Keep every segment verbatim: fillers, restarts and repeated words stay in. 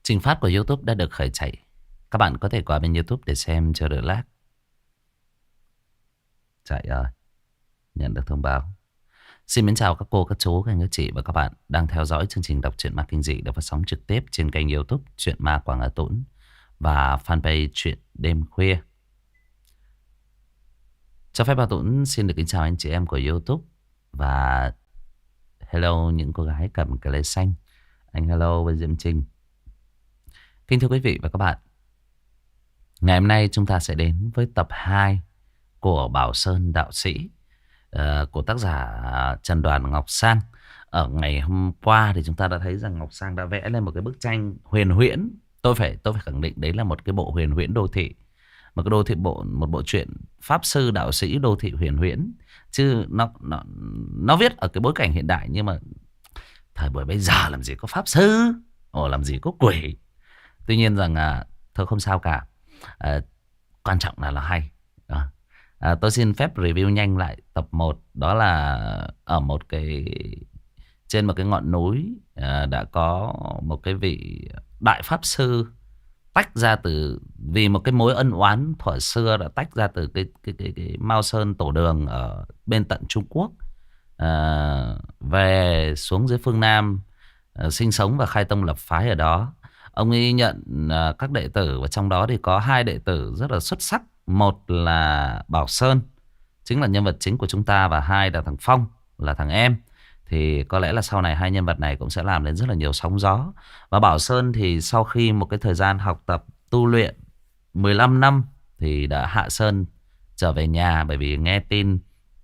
Trình phát của YouTube đã được khởi chạy. Các bạn có thể qua bên YouTube để xem cho đỡ lag. Chạy rồi. Nhận được thông báo. Xin mến chào các cô, các chú, các anh, các chị và các bạn đang theo dõi chương trình đọc truyện ma kinh dị được phát sóng trực tiếp trên kênh YouTube Truyện Ma Quảng Hà Tũng và fanpage Truyện Đêm Khuya. Cho phép Bà Tũng xin được kính chào anh chị em của YouTube và hello những cô gái cầm cái lê xanh. Anh hello với Diễm Trinh. Kính thưa quý vị và các bạn, ngày hôm nay chúng ta sẽ đến với tập hai của Bảo Sơn Đạo Sĩ uh, của tác giả Trần Đoàn Ngọc Sang. Ở ngày hôm qua thì chúng ta đã thấy rằng Ngọc Sang đã vẽ lên một cái bức tranh huyền huyễn. Tôi phải tôi phải khẳng định đấy là một cái bộ huyền huyễn đô thị, một cái đô thị bộ một bộ truyện pháp sư đạo sĩ đô thị huyền huyễn, chứ nó nó nó viết ở cái bối cảnh hiện đại, nhưng mà thời buổi bây giờ làm gì có pháp sư, ồ làm gì có quỷ. Tuy nhiên rằng à, thôi không sao cả, à, quan trọng là là hay. À, à, tôi xin phép review nhanh lại tập một. Đó là ở một cái trên một cái ngọn núi à, đã có một cái vị đại pháp sư tách ra từ vì một cái mối ân oán thuở xưa, đã tách ra từ cái cái cái, cái Mao Sơn Tổ Đường ở bên tận Trung Quốc, à, về xuống dưới phương Nam, à, sinh sống và khai tông lập phái ở đó. Ông ấy nhận à, các đệ tử, và trong đó thì có hai đệ tử rất là xuất sắc. Một là Bảo Sơn, chính là nhân vật chính của chúng ta, và hai là thằng Phong, là thằng em. Thì có lẽ là sau này hai nhân vật này cũng sẽ làm đến rất là nhiều sóng gió. Và Bảo Sơn thì sau khi một cái thời gian học tập tu luyện mười lăm năm thì đã hạ sơn trở về nhà, bởi vì nghe tin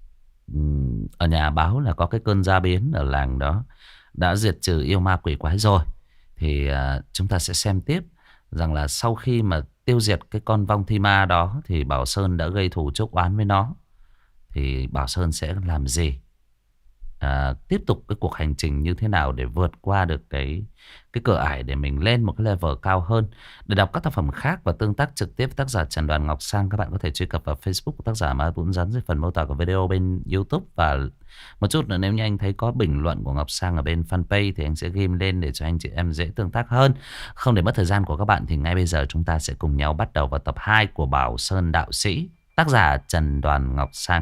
ở nhà báo là có cái cơn gia biến ở làng đó đã diệt trừ yêu ma quỷ quái rồi. Thì uh, chúng ta sẽ xem tiếp rằng là sau khi mà tiêu diệt cái con vong thi ma đó thì Bảo Sơn đã gây thù chuốc oán với nó. Thì Bảo Sơn sẽ làm gì? À, tiếp tục cái cuộc hành trình như thế nào để vượt qua được cái cái cửa ải để mình lên một cái level cao hơn. Để đọc các tác phẩm khác và tương tác trực tiếp với tác giả Trần Đoàn Ngọc Sang, các bạn có thể truy cập vào Facebook của tác giả Ma Tuấn Rắn dưới phần mô tả của video bên YouTube. Và một chút nữa, nếu như anh thấy có bình luận của Ngọc Sang ở bên fanpage thì anh sẽ ghim lên để cho anh chị em dễ tương tác hơn. Không để mất thời gian của các bạn thì ngay bây giờ chúng ta sẽ cùng nhau bắt đầu vào tập hai của Bảo Sơn Đạo Sĩ, tác giả Trần Đoàn Ngọc Sang.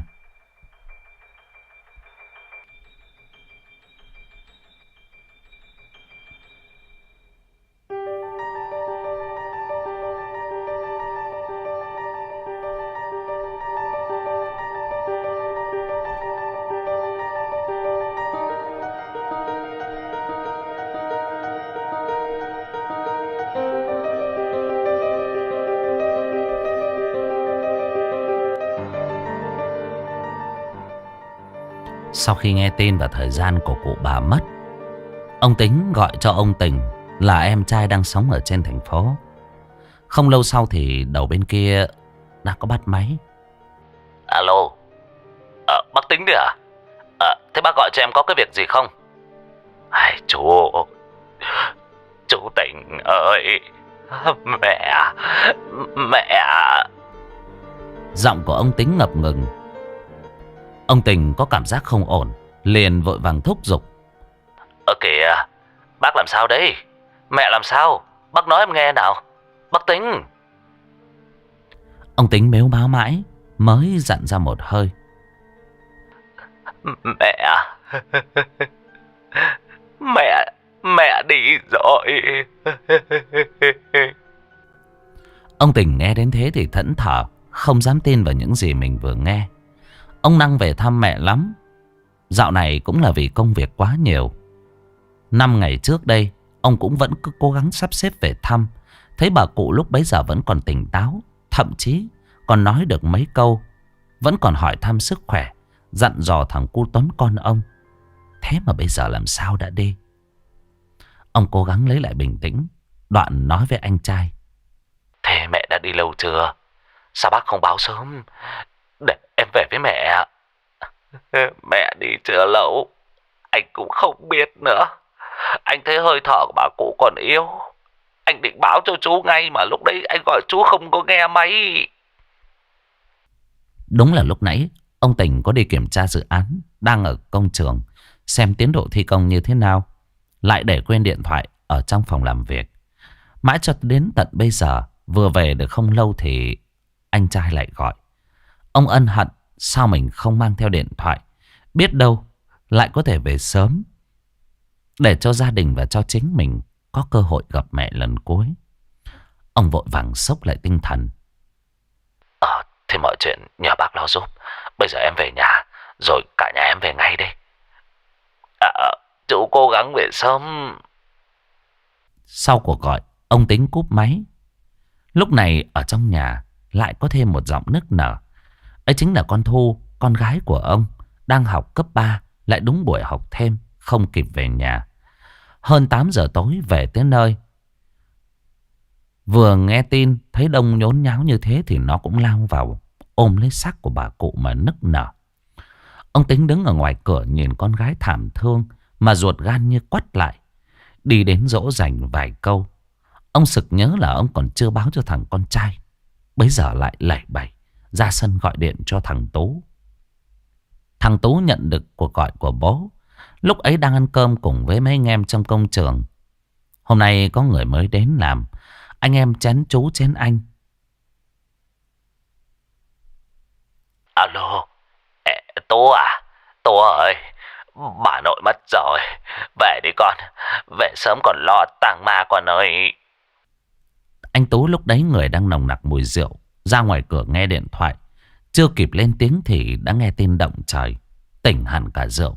Sau khi nghe tin và thời gian của cụ bà mất, ông Tính gọi cho ông Tình, là em trai đang sống ở trên thành phố. Không lâu sau thì đầu bên kia đã có bắt máy. Alo, à, bác Tính đấy à? À, thế bác gọi cho em có cái việc gì không? Ai, chú, chú Tình ơi, mẹ, mẹ. Giọng của ông Tính ngập ngừng. Ông Tình có cảm giác không ổn, liền vội vàng thúc giục. Ơ kìa, bác làm sao đấy? Mẹ làm sao? Bác nói em nghe nào. Bác Tính. Ông Tính mếu máo mãi mới dặn ra một hơi. Mẹ, mẹ, mẹ đi rồi. Ông Tình nghe đến thế thì thẫn thờ, không dám tin vào những gì mình vừa nghe. Ông năng về thăm mẹ lắm. Dạo này cũng là vì công việc quá nhiều. Năm ngày trước đây, ông cũng vẫn cứ cố gắng sắp xếp về thăm. Thấy bà cụ lúc bấy giờ vẫn còn tỉnh táo, thậm chí còn nói được mấy câu. Vẫn còn hỏi thăm sức khỏe, dặn dò thằng cu Tuấn con ông. Thế mà bây giờ làm sao đã đi? Ông cố gắng lấy lại bình tĩnh, đoạn nói với anh trai. Thế mẹ đã đi lâu chưa? Sao bác không báo sớm để em về với mẹ? Mẹ đi chưa lâu, anh cũng không biết nữa. Anh thấy hơi thở của bà cụ còn yếu. Anh định báo cho chú ngay mà lúc đấy anh gọi chú không có nghe máy. Đúng là lúc nãy ông Tình có đi kiểm tra dự án đang ở công trường, xem tiến độ thi công như thế nào, lại để quên điện thoại ở trong phòng làm việc. Mãi cho đến tận bây giờ, vừa về được không lâu thì anh trai lại gọi. Ông ân hận sao mình không mang theo điện thoại. Biết đâu lại có thể về sớm, để cho gia đình và cho chính mình có cơ hội gặp mẹ lần cuối. Ông vội vàng xốc lại tinh thần. Ờ, thế mọi chuyện nhờ bác lo giúp. Bây giờ em về nhà, rồi cả nhà em về ngay đi. À, chú cố gắng về sớm. Sau cuộc gọi, ông Tính cúp máy. Lúc này ở trong nhà lại có thêm một giọng nức nở. Ấy chính là con Thu, con gái của ông, đang học cấp ba, lại đúng buổi học thêm, không kịp về nhà. Hơn tám giờ tối về tới nơi. Vừa nghe tin thấy đông nhốn nháo như thế thì nó cũng lao vào, ôm lấy xác của bà cụ mà nức nở. Ông Tính đứng ở ngoài cửa nhìn con gái thảm thương mà ruột gan như quắt lại. Đi đến dỗ dành vài câu, ông sực nhớ là ông còn chưa báo cho thằng con trai. Bấy giờ lại lẩy bẩy ra sân gọi điện cho thằng Tú. Thằng Tú nhận được cuộc gọi của bố. Lúc ấy đang ăn cơm cùng với mấy anh em trong công trường. Hôm nay có người mới đến làm. Anh em chén chú chén anh. Alo, Ê, Tú à? Tú ơi, bà nội mất rồi. Về đi con, về sớm còn lo tang ma con ơi. Anh Tú lúc đấy người đang nồng nặc mùi rượu, ra ngoài cửa nghe điện thoại. Chưa kịp lên tiếng thì đã nghe tin động trời, tỉnh hẳn cả rượu.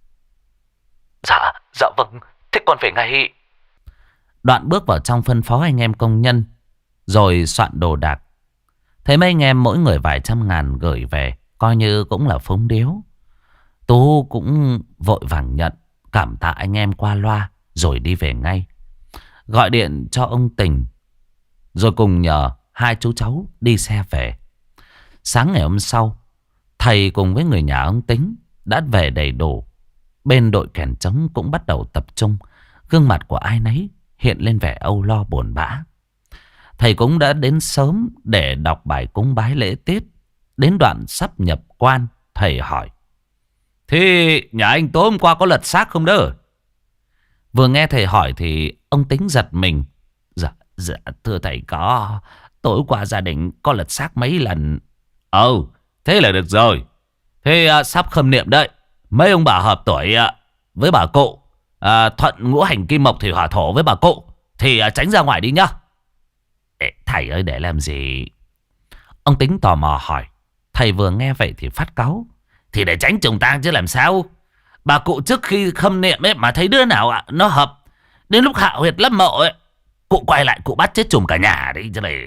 Dạ, dạ vâng, thế con về ngay. Đoạn bước vào trong phân phó anh em công nhân, rồi soạn đồ đạc. Thấy mấy anh em mỗi người vài trăm ngàn gửi về, coi như cũng là phúng điếu. Tú cũng vội vàng nhận, cảm tạ anh em qua loa, rồi đi về ngay. Gọi điện cho ông Tình, rồi cùng nhờ hai chú cháu đi xe về. Sáng ngày hôm sau, thầy cùng với người nhà ông Tính đã về đầy đủ. Bên đội kèn trống cũng bắt đầu tập trung. Gương mặt của ai nấy hiện lên vẻ âu lo buồn bã. Thầy cũng đã đến sớm để đọc bài cúng bái lễ tiết. Đến đoạn sắp nhập quan, thầy hỏi: Thế nhà anh tối hôm qua có lật xác không đó? Vừa nghe thầy hỏi thì ông Tính giật mình. Dạ, dạ thưa thầy có. Tối qua gia đình có lật xác mấy lần. Ừ, thế là được rồi. Thế à, sắp khâm niệm đấy. Mấy ông bà hợp tuổi à, với bà cụ à, thuận ngũ hành kim mộc thủy hỏa thổ với bà cụ thì à, tránh ra ngoài đi nhá. Ê, thầy ơi để làm gì? Ông Tính tò mò hỏi. Thầy vừa nghe vậy thì phát cáu. Thì để tránh trùng tang chứ làm sao. Bà cụ trước khi khâm niệm ấy mà thấy đứa nào à, nó hợp, đến lúc hạ huyệt lâm mộ ấy, cụ quay lại cụ bắt chết chùm cả nhà đi chứ này.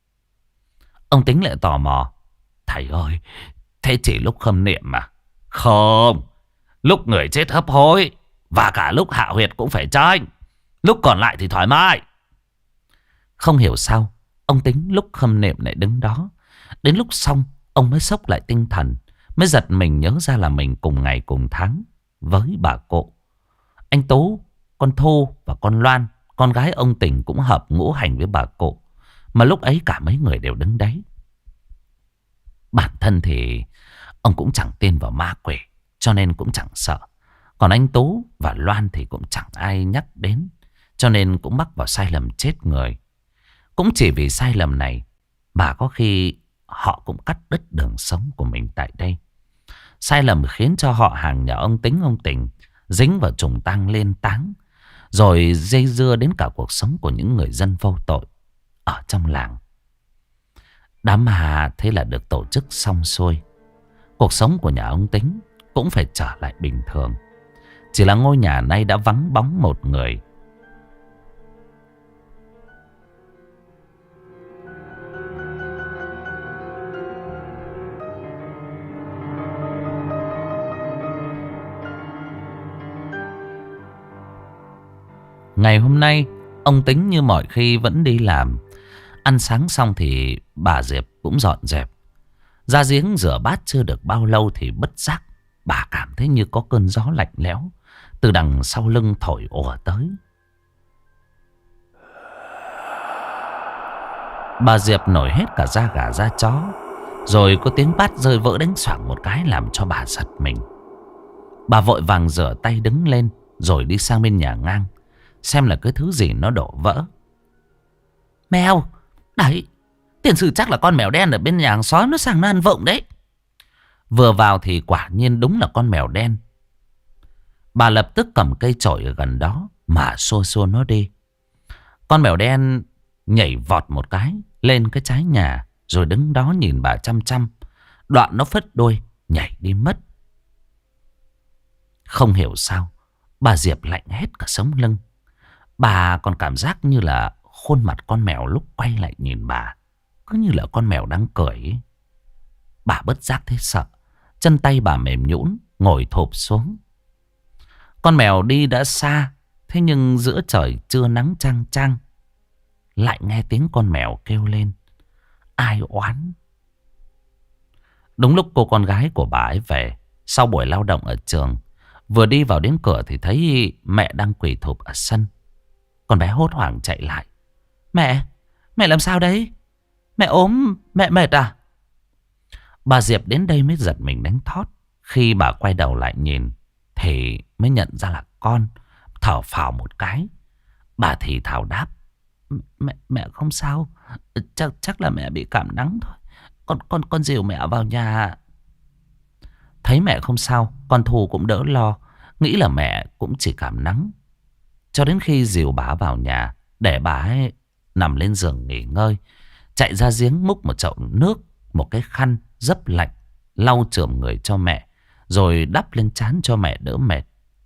Ông Tính lại tò mò. Thầy ơi, thế chỉ lúc khâm niệm mà? Không, lúc người chết hấp hối và cả lúc hạ huyệt cũng phải tránh. Lúc còn lại thì thoải mái. Không hiểu sao ông Tính lúc khâm niệm lại đứng đó. Đến lúc xong ông mới xốc lại tinh thần, mới giật mình nhớ ra là mình cùng ngày cùng tháng với bà cụ. Anh Tú, con Thu và con Loan, con gái ông Tình cũng hợp ngũ hành với bà cụ. Mà lúc ấy cả mấy người đều đứng đấy. Bản thân thì ông cũng chẳng tin vào ma quỷ, cho nên cũng chẳng sợ. Còn anh Tú và Loan thì cũng chẳng ai nhắc đến, cho nên cũng mắc vào sai lầm chết người. Cũng chỉ vì sai lầm này mà có khi họ cũng cắt đứt đường sống của mình tại đây. Sai lầm khiến cho họ hàng nhà ông Tính ông Tình dính vào trùng tang lên táng, rồi dây dưa đến cả cuộc sống của những người dân vô tội ở trong làng. Đám ma thế là được tổ chức xong xuôi. Cuộc sống của nhà ông Tính cũng phải trở lại bình thường. Chỉ là ngôi nhà nay đã vắng bóng một người. Ngày hôm nay ông Tính như mọi khi vẫn đi làm. Ăn sáng xong thì bà Diệp cũng dọn dẹp. Ra giếng rửa bát chưa được bao lâu thì bất giác bà cảm thấy như có cơn gió lạnh lẽo từ đằng sau lưng thổi ùa tới. Bà Diệp nổi hết cả da gà da chó. Rồi có tiếng bát rơi vỡ đánh xoảng một cái làm cho bà giật mình. Bà vội vàng rửa tay đứng lên rồi đi sang bên nhà ngang xem là cái thứ gì nó đổ vỡ. Mèo. Đấy, tiền sử chắc là con mèo đen ở bên nhà hàng xóm nó sang nó ăn vụng đấy. Vừa vào thì quả nhiên đúng là con mèo đen. Bà lập tức cầm cây chổi ở gần đó mà xua xua nó đi. Con mèo đen nhảy vọt một cái lên cái trái nhà, rồi đứng đó nhìn bà chăm chăm. Đoạn nó phất đuôi nhảy đi mất. Không hiểu sao bà Diệp lạnh hết cả sống lưng. Bà còn cảm giác như là khuôn mặt con mèo lúc quay lại nhìn bà cứ như là con mèo đang cười ấy. Bà bất giác thấy sợ. Chân tay bà mềm nhũn ngồi thụp xuống. Con mèo đi đã xa. Thế nhưng giữa trời trưa nắng chang chang lại nghe tiếng con mèo kêu lên ai oán. Đúng lúc cô con gái của bà ấy về sau buổi lao động ở trường, vừa đi vào đến cửa thì thấy mẹ đang quỳ thụp ở sân. Con bé hốt hoảng chạy lại. Mẹ, mẹ làm sao đấy? Mẹ ốm, mẹ mệt à? Bà Diệp đến đây mới giật mình đánh thót. Khi bà quay đầu lại nhìn thì mới nhận ra là con. Thở phào một cái. Bà thì thào đáp. Mẹ, mẹ không sao. Chắc, chắc là mẹ bị cảm nắng thôi. Con, con, con dìu mẹ vào nhà. Thấy mẹ không sao, con Thu cũng đỡ lo. Nghĩ là mẹ cũng chỉ cảm nắng. Cho đến khi dìu bà vào nhà, để bà ấy nằm lên giường nghỉ ngơi, chạy ra giếng múc một chậu nước, một cái khăn dấp lạnh, lau chườm người cho mẹ, rồi đắp lên trán cho mẹ đỡ mệt.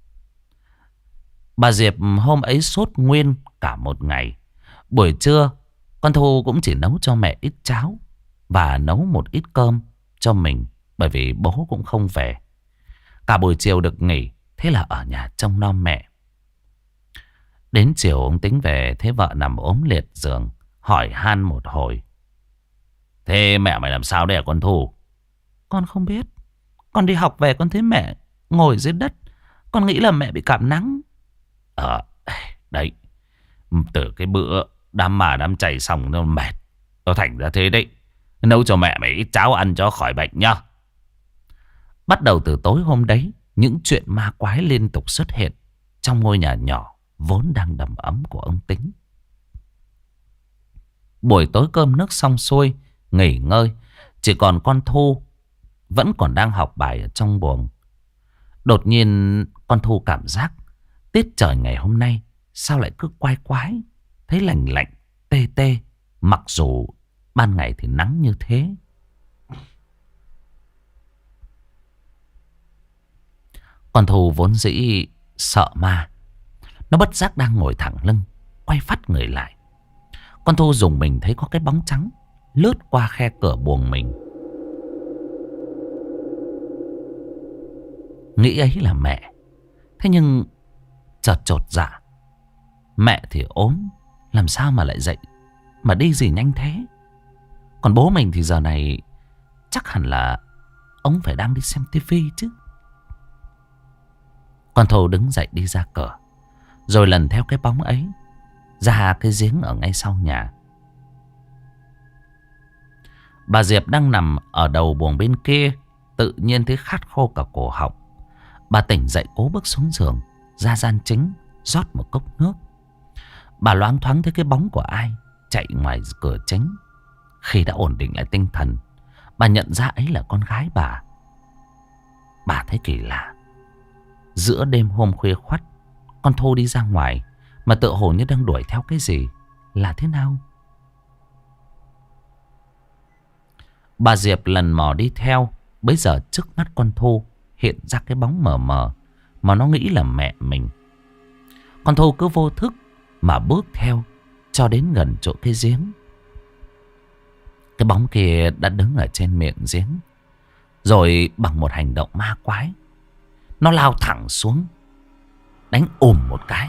Bà Diệp hôm ấy sốt nguyên cả một ngày. Buổi trưa, con Thu cũng chỉ nấu cho mẹ ít cháo và nấu một ít cơm cho mình, bởi vì bố cũng không về. Cả buổi chiều được nghỉ, thế là ở nhà trông nom mẹ. Đến chiều ông Tính về, thấy vợ nằm ốm liệt giường, hỏi han một hồi. Thế mẹ mày làm sao đây hả con Thu? Con không biết. Con đi học về con thấy mẹ ngồi dưới đất. Con nghĩ là mẹ bị cảm nắng. Ờ, đấy. Từ cái bữa đám mà đám chảy xong nó mệt. Nó thành ra thế đấy. Nấu cho mẹ mày ít cháo ăn cho khỏi bệnh nhá. Bắt đầu từ tối hôm đấy, những chuyện ma quái liên tục xuất hiện trong ngôi nhà nhỏ vốn đang đầm ấm của ông Tính. Buổi tối cơm nước xong xuôi, nghỉ ngơi, chỉ còn con Thu vẫn còn đang học bài ở trong buồng. Đột nhiên con Thu cảm giác tiết trời ngày hôm nay sao lại cứ quái quái, thấy lạnh lạnh, tê tê, mặc dù ban ngày thì nắng như thế. Con Thu vốn dĩ sợ ma, nó bất giác đang ngồi thẳng lưng, quay phắt người lại. Con Thu dùng mình thấy có cái bóng trắng lướt qua khe cửa buồng mình. Nghĩ ấy là mẹ. Thế nhưng chợt chột dạ. Mẹ thì ốm, làm sao mà lại dậy mà đi gì nhanh thế? Còn bố mình thì giờ này chắc hẳn là ông phải đang đi xem tivi chứ. Con Thu đứng dậy đi ra cửa, rồi lần theo cái bóng ấy ra cái giếng ở ngay sau nhà. Bà Diệp đang nằm ở đầu buồng bên kia, tự nhiên thấy khát khô cả cổ họng. Bà tỉnh dậy cố bước xuống giường, ra gian chính rót một cốc nước. Bà loáng thoáng thấy cái bóng của ai chạy ngoài cửa chính. Khi đã ổn định lại tinh thần, bà nhận ra ấy là con gái bà. Bà thấy kỳ lạ. Giữa đêm hôm khuya khoắt, con Thu đi ra ngoài mà tựa hồ như đang đuổi theo cái gì. Là thế nào? Bà Diệp lần mò đi theo. Bây giờ trước mắt con Thu hiện ra cái bóng mờ mờ mà nó nghĩ là mẹ mình. Con Thu cứ vô thức mà bước theo cho đến gần chỗ cái giếng. Cái bóng kia đã đứng ở trên miệng giếng. Rồi bằng một hành động ma quái, nó lao thẳng xuống, đánh ùm một cái.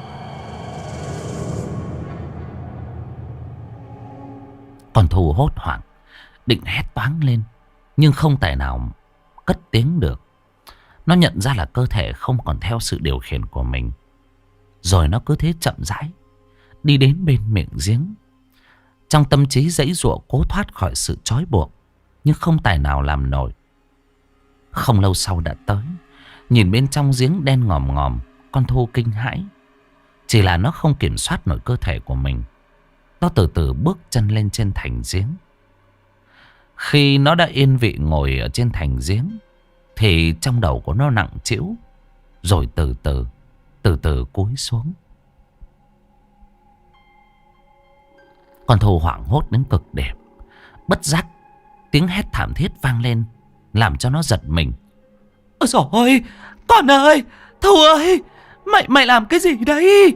Con Thu hốt hoảng, định hét toáng lên, nhưng không tài nào cất tiếng được. Nó nhận ra là cơ thể không còn theo sự điều khiển của mình. Rồi nó cứ thế chậm rãi đi đến bên miệng giếng. Trong tâm trí giãy giụa cố thoát khỏi sự trói buộc, nhưng không tài nào làm nổi. Không lâu sau đã tới. Nhìn bên trong giếng đen ngòm ngòm, con Thu kinh hãi. Chỉ là nó không kiểm soát nổi cơ thể của mình. Nó từ từ bước chân lên trên thành giếng. Khi nó đã yên vị ngồi ở trên thành giếng thì trong đầu của nó nặng trĩu, rồi từ từ, từ từ cúi xuống. Con thù hoảng hốt đến cực điểm. Bất giác tiếng hét thảm thiết vang lên, làm cho nó giật mình. Ôi dồi ôi, con ơi, Thu ơi, mày mày làm cái gì đấy?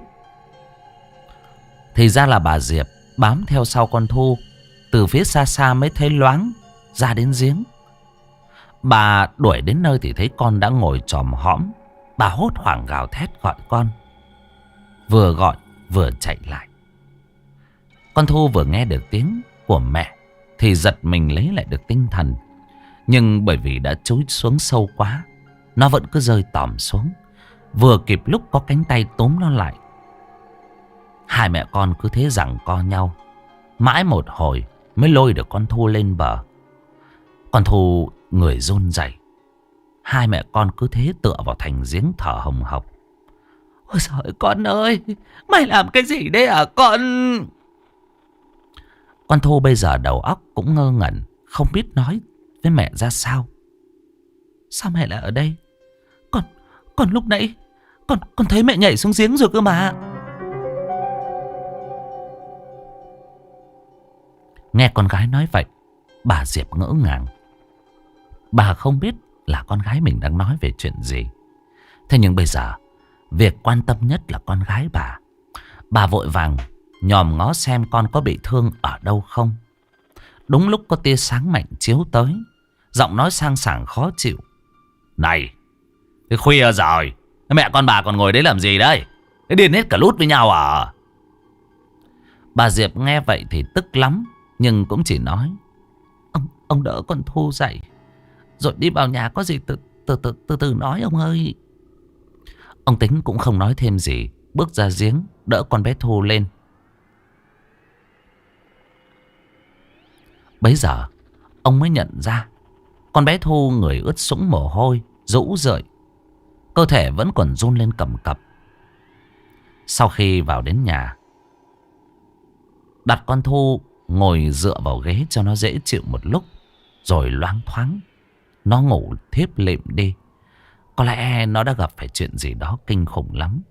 Thì ra là bà Diệp bám theo sau con Thu, từ phía xa xa mới thấy loáng ra đến giếng. Bà đuổi đến nơi thì thấy con đã ngồi chòm hõm. Bà hốt hoảng gào thét gọi con, vừa gọi vừa chạy lại. Con Thu vừa nghe được tiếng của mẹ thì giật mình lấy lại được tinh thần. Nhưng bởi vì đã chúi xuống sâu quá, nó vẫn cứ rơi tòm xuống. Vừa kịp lúc có cánh tay túm nó lại. Hai mẹ con cứ thế giằng co nhau, mãi một hồi mới lôi được con Thu lên bờ. Con Thu người run rẩy. Hai mẹ con cứ thế tựa vào thành giếng thở hồng hộc. Ôi trời, con ơi, mày làm cái gì đấy hả con? Con Thu bây giờ đầu óc cũng ngơ ngẩn, không biết nói với mẹ ra sao. Sao mẹ lại ở đây? Con, con lúc nãy Con, con thấy mẹ nhảy xuống giếng rồi cơ mà. Nghe con gái nói vậy, bà Diệp ngỡ ngàng. Bà không biết là con gái mình đang nói về chuyện gì. Thế nhưng bây giờ việc quan tâm nhất là con gái bà. Bà vội vàng nhòm ngó xem con có bị thương ở đâu không. Đúng lúc có tia sáng mạnh chiếu tới, giọng nói sang sảng khó chịu. Này, cái khuya rồi, mẹ con bà còn ngồi đấy làm gì đấy? Cái điên hết cả lút với nhau à? Bà Diệp nghe vậy thì tức lắm, nhưng cũng chỉ nói: Ông, ông đỡ con Thu dậy, rồi đi vào nhà, có gì từ từ từ từ từ nói ông ơi. Ông Tính cũng không nói thêm gì, bước ra giếng đỡ con bé Thu lên. Bấy giờ ông mới nhận ra con bé Thu người ướt sũng mồ hôi, rũ rượi, cơ thể vẫn còn run lên cầm cập. Sau khi vào đến nhà, đặt con Thu ngồi dựa vào ghế cho nó dễ chịu một lúc, rồi loáng thoáng nó ngủ thiếp lịm đi. Có lẽ nó đã gặp phải chuyện gì đó kinh khủng lắm.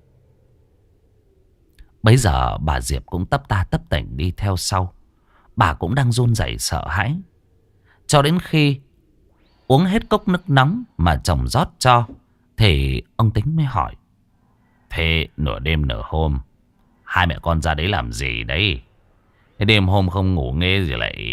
Bấy giờ bà Diệp cũng tấp ta tấp tảnh đi theo sau. Bà cũng đang run rẩy sợ hãi. Cho đến khi uống hết cốc nước nóng mà chồng rót cho, thì ông Tính mới hỏi: Thế nửa đêm nửa hôm hai mẹ con ra đấy làm gì đấy? Thế đêm hôm không ngủ nghe gì lại?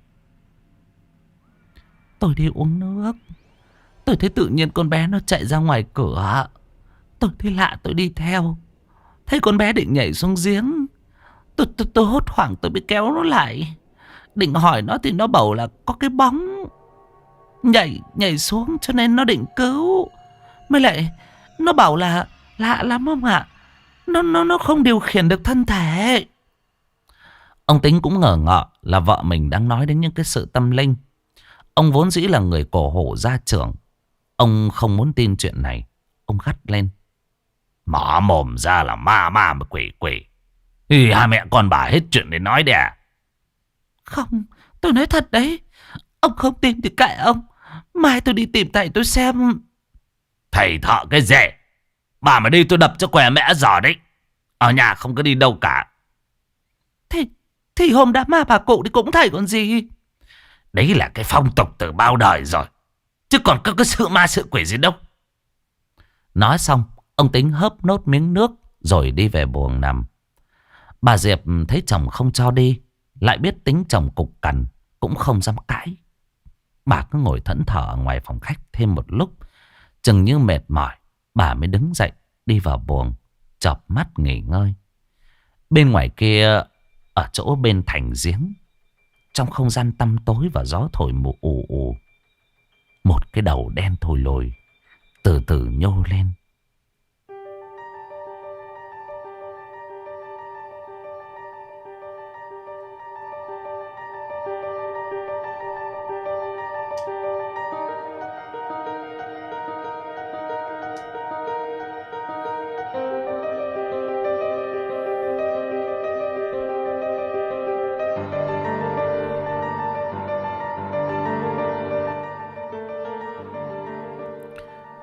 Tôi đi uống nước. Tôi thấy tự nhiên con bé nó chạy ra ngoài cửa. Tôi thấy lạ, tôi đi theo. Thấy con bé định nhảy xuống giếng. Tôi, tôi, tôi hốt hoảng, tôi bị kéo nó lại. Định hỏi nó thì nó bảo là có cái bóng nhảy nhảy xuống, cho nên nó định cứu. Mới lại nó bảo là lạ lắm không ạ? Nó, nó, nó không điều khiển được thân thể. Ông Tính cũng ngờ ngợ là vợ mình đang nói đến những cái sự tâm linh. Ông vốn dĩ là người cổ hủ gia trưởng. Ông không muốn tin chuyện này. Ông gắt lên: Mở mồm ra là ma ma mà quỷ quỷ. Thì hai mẹ con bà hết chuyện để nói đấy à? Không, tôi nói thật đấy. Ông không tin thì kệ ông. Mai tôi đi tìm thầy tôi xem. Thầy thợ cái gì? Bà mà đi tôi đập cho què mẹ giò đấy. Ở nhà không có đi đâu cả. Thì, thì hôm đám ma bà cụ thì cũng thầy còn gì. Đấy là cái phong tục từ bao đời rồi, chứ còn có cái sự ma sự quỷ gì đâu. Nói xong, ông Tính hớp nốt miếng nước rồi đi về buồng nằm. Bà Diệp thấy chồng không cho đi, lại biết tính chồng cục cằn, cũng không dám cãi. Bà cứ ngồi thẫn thờ ở ngoài phòng khách thêm một lúc. Chừng như mệt mỏi, bà mới đứng dậy đi vào buồng, chợp mắt nghỉ ngơi. Bên ngoài kia, ở chỗ bên thành giếng, trong không gian tăm tối và gió thổi mù ù ù, một cái đầu đen thổi lồi từ từ nhô lên.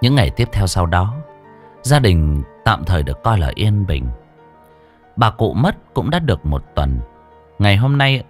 Những ngày tiếp theo sau đó, gia đình tạm thời được coi là yên bình. Bà cụ mất cũng đã được một tuần. Ngày hôm nay,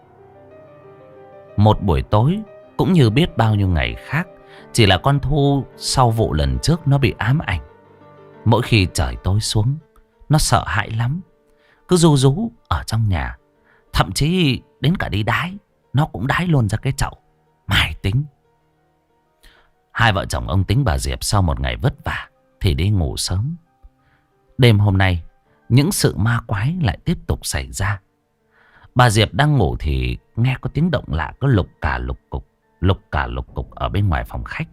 một buổi tối cũng như biết bao nhiêu ngày khác, chỉ là con Thu sau vụ lần trước nó bị ám ảnh. Mỗi khi trời tối xuống, nó sợ hãi lắm, cứ ru rú ở trong nhà. Thậm chí đến cả đi đái, nó cũng đái luôn ra cái chậu. Mai tính. Hai vợ chồng ông Tính bà Diệp sau một ngày vất vả thì đi ngủ sớm. Đêm hôm nay, những sự ma quái lại tiếp tục xảy ra. Bà Diệp đang ngủ thì nghe có tiếng động lạ, có lục cả lục cục, lục cả lục cục ở bên ngoài phòng khách.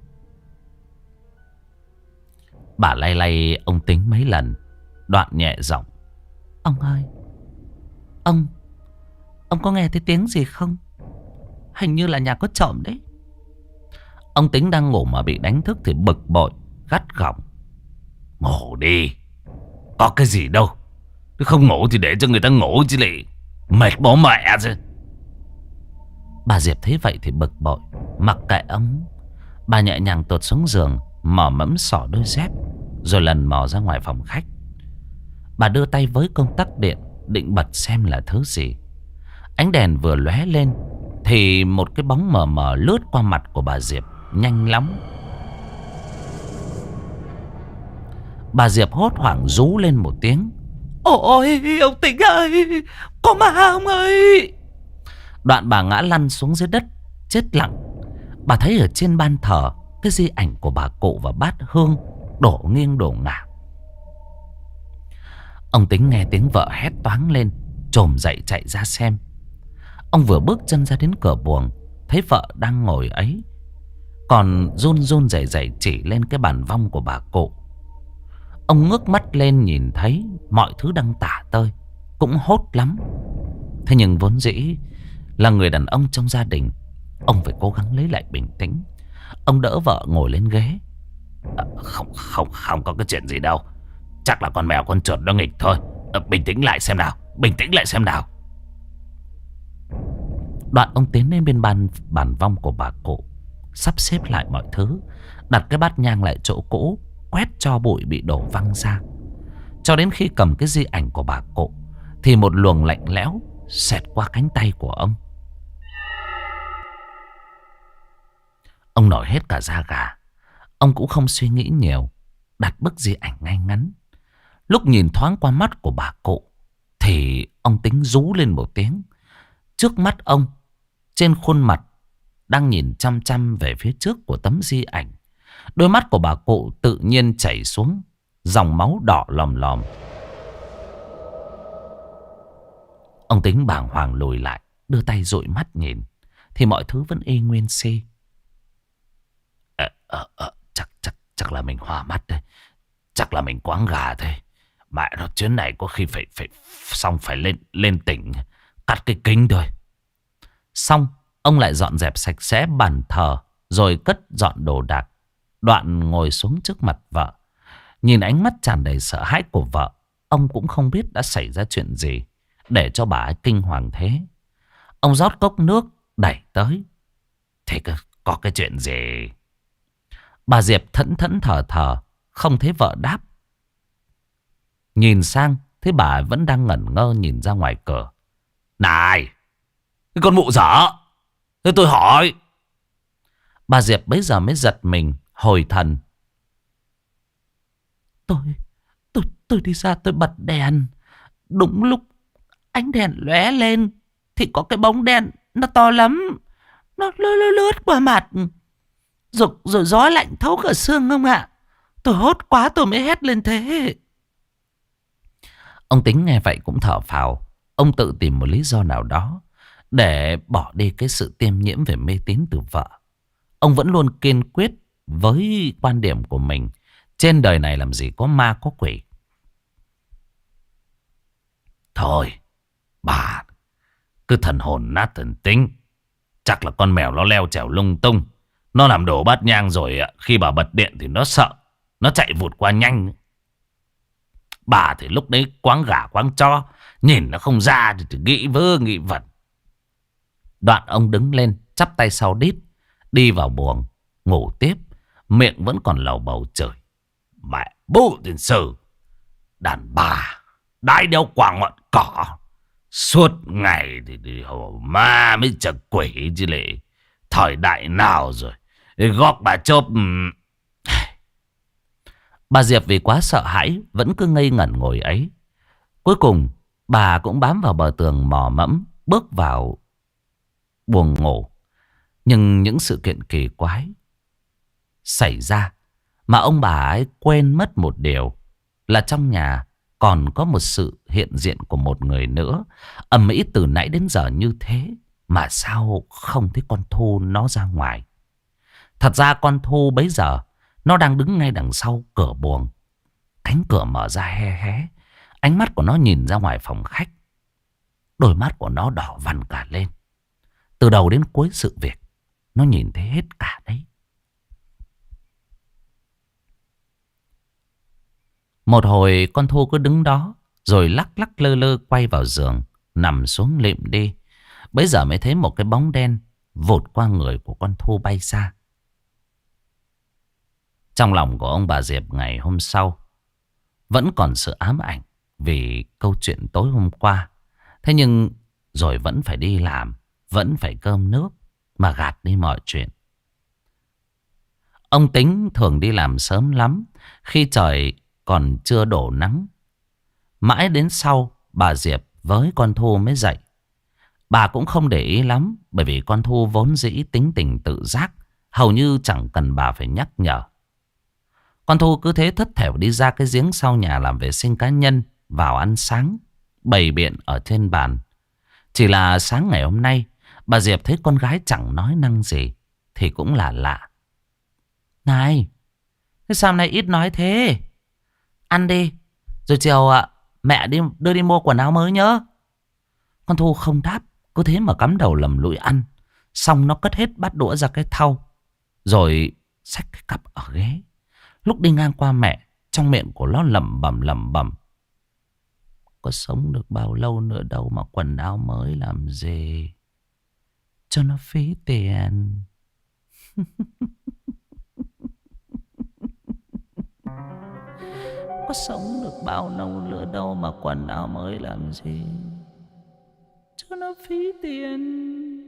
Bà lay lay ông Tính mấy lần, đoạn nhẹ giọng: Ông ơi, Ông Ông có nghe thấy tiếng gì không? Hình như là nhà có trộm đấy. Ông Tính đang ngủ mà bị đánh thức thì bực bội, gắt gỏng: Ngủ đi, có cái gì đâu. Nếu không ngủ thì để cho người ta ngủ chứ lị, mệt bố mẹ chứ. Bà Diệp thấy vậy thì bực bội, mặc kệ ông. Bà nhẹ nhàng tuột xuống giường, mò mẫm xỏ đôi dép, rồi lần mò ra ngoài phòng khách. Bà đưa tay với công tắc điện, định bật xem là thứ gì. Ánh đèn vừa lóe lên thì một cái bóng mờ mờ lướt qua mặt của bà Diệp nhanh lắm. Bà Diệp hốt hoảng rú lên một tiếng: Ôi ông Tính ơi, có ma ông ơi! Đoạn bà ngã lăn xuống dưới đất, chết lặng. Bà thấy ở trên ban thờ, cái di ảnh của bà cụ và bát hương đổ nghiêng đổ ngả. Ông Tính nghe tiếng vợ hét toáng lên, chồm dậy chạy ra xem. Ông vừa bước chân ra đến cửa buồng, thấy vợ đang ngồi ấy, còn run run rẩy rẩy chỉ lên cái bàn vong của bà cụ. Ông ngước mắt lên nhìn thấy mọi thứ đang tả tơi, cũng hốt lắm. Thế nhưng vốn dĩ là người đàn ông trong gia đình, ông phải cố gắng lấy lại bình tĩnh. Ông đỡ vợ ngồi lên ghế: à, Không không không có cái chuyện gì đâu. Chắc là con mèo con chuột nó nghịch thôi. à, Bình tĩnh lại xem nào, bình tĩnh lại xem nào. Đoạn ông tiến đến bên bàn, bàn vong của bà cụ, sắp xếp lại mọi thứ, đặt cái bát nhang lại chỗ cũ, quét cho bụi bị đổ văng ra. Cho đến khi cầm cái di ảnh của bà cụ thì một luồng lạnh lẽo xẹt qua cánh tay của ông. Ông nổi hết cả da gà. Ông cũng không suy nghĩ nhiều, đặt bức di ảnh ngay ngắn. Lúc nhìn thoáng qua mắt của bà cụ thì ông Tính rú lên một tiếng. Trước mắt ông, trên khuôn mặt đang nhìn chăm chăm về phía trước của tấm di ảnh, đôi mắt của bà cụ tự nhiên chảy xuống dòng máu đỏ lòm lòm. Ông Tính bàng hoàng lùi lại, đưa tay dụi mắt nhìn thì mọi thứ vẫn y nguyên si. à, à, à, chắc chắc chắc là mình hoa mắt đây, chắc là mình quáng gà thôi. Mẹ nó, chuyến này có khi phải phải xong phải lên lên tỉnh cắt cái kính thôi. Xong, ông lại dọn dẹp sạch sẽ bàn thờ, rồi cất dọn đồ đạc. Đoạn ngồi xuống trước mặt vợ, nhìn ánh mắt tràn đầy sợ hãi của vợ. Ông cũng không biết đã xảy ra chuyện gì để cho bà ấy kinh hoàng thế. Ông rót cốc nước đẩy tới: Thế có, có cái chuyện gì? Bà Diệp thẫn thẫn thờ thờ, không thấy vợ đáp. Nhìn sang thấy bà vẫn đang ngẩn ngơ nhìn ra ngoài cửa. Này, cái con mụ dở, thế tôi hỏi. Bà Diệp bấy giờ mới giật mình, hồi thần. Tôi, tôi, tôi đi ra tôi bật đèn. Đúng lúc ánh đèn lóe lên thì có cái bóng đen, nó to lắm. Nó lướt, lướt, lướt qua mặt. Rồi, rồi gió lạnh thấu cả xương không ạ. Tôi hốt quá tôi mới hét lên thế. Ông Tính nghe vậy cũng thở phào. Ông tự tìm một lý do nào đó để bỏ đi cái sự tiêm nhiễm về mê tín từ vợ. Ông vẫn luôn kiên quyết với quan điểm của mình. Trên đời này làm gì có ma có quỷ. Thôi, bà cứ thần hồn nát thần tính. Chắc là con mèo nó leo trèo lung tung, nó làm đổ bát nhang rồi. Khi bà bật điện thì nó sợ, nó chạy vụt qua nhanh. Bà thì lúc đấy quáng gà quáng cho, nhìn nó không ra thì nghĩ vơ nghĩ vật. Đoạn ông đứng lên, chắp tay sau đít, đi vào buồng ngủ tiếp. Miệng vẫn còn lầu bầu chửi: "Mẹ bố tiền sử, đàn bà đái đeo quàng ngọn cỏ, suốt ngày thì đi hồ ma mới chật quỷ chứ lệ. Thời đại nào rồi góp bà chốp." Bà Diệp vì quá sợ hãi vẫn cứ ngây ngẩn ngồi ấy. Cuối cùng bà cũng bám vào bờ tường mò mẫm bước vào buồng ngủ. Nhưng những sự kiện kỳ quái xảy ra mà ông bà ấy quên mất một điều, là trong nhà còn có một sự hiện diện của một người nữa. Ầm ĩ từ nãy đến giờ như thế mà sao không thấy con Thu nó ra ngoài. Thật ra con Thu bấy giờ nó đang đứng ngay đằng sau cửa buồng. Cánh cửa mở ra hé hé. Ánh mắt của nó nhìn ra ngoài phòng khách. Đôi mắt của nó đỏ vằn cả lên. Từ đầu đến cuối sự việc nó nhìn thấy hết cả đấy. Một hồi con Thu cứ đứng đó, rồi lắc lắc lơ lơ quay vào giường, nằm xuống lịm đi. Bấy giờ mới thấy một cái bóng đen vụt qua người của con Thu bay xa. Trong lòng của ông bà Diệp ngày hôm sau vẫn còn sự ám ảnh vì câu chuyện tối hôm qua. Thế nhưng rồi vẫn phải đi làm, vẫn phải cơm nước mà gạt đi mọi chuyện. Ông Tính thường đi làm sớm lắm, khi trời còn chưa đổ nắng. Mãi đến sau bà Diệp với con Thu mới dậy. Bà cũng không để ý lắm, bởi vì con Thu vốn dĩ tính tình tự giác, hầu như chẳng cần bà phải nhắc nhở. Con Thu cứ thế thất thểu đi ra cái giếng sau nhà làm vệ sinh cá nhân, vào ăn sáng, bày biện ở trên bàn. Chỉ là sáng ngày hôm nay, bà Diệp thấy con gái chẳng nói năng gì thì cũng là lạ. "Này, thế sao hôm nay ít nói thế? Ăn đi, rồi chiều ạ mẹ đi đưa đi mua quần áo mới nhớ." Con Thu không đáp, cứ thế mà cắm đầu lầm lũi ăn. Xong nó cất hết bát đũa ra cái thau, rồi xách cái cặp ở ghế. Lúc đi ngang qua mẹ, trong miệng của nó lẩm bẩm lẩm bẩm: "Có sống được bao lâu nữa đâu mà quần áo mới làm gì, cho nó phí tiền." "Có sống được bao lâu nữa đâu mà quần áo mới làm gì, cho nó phí tiền."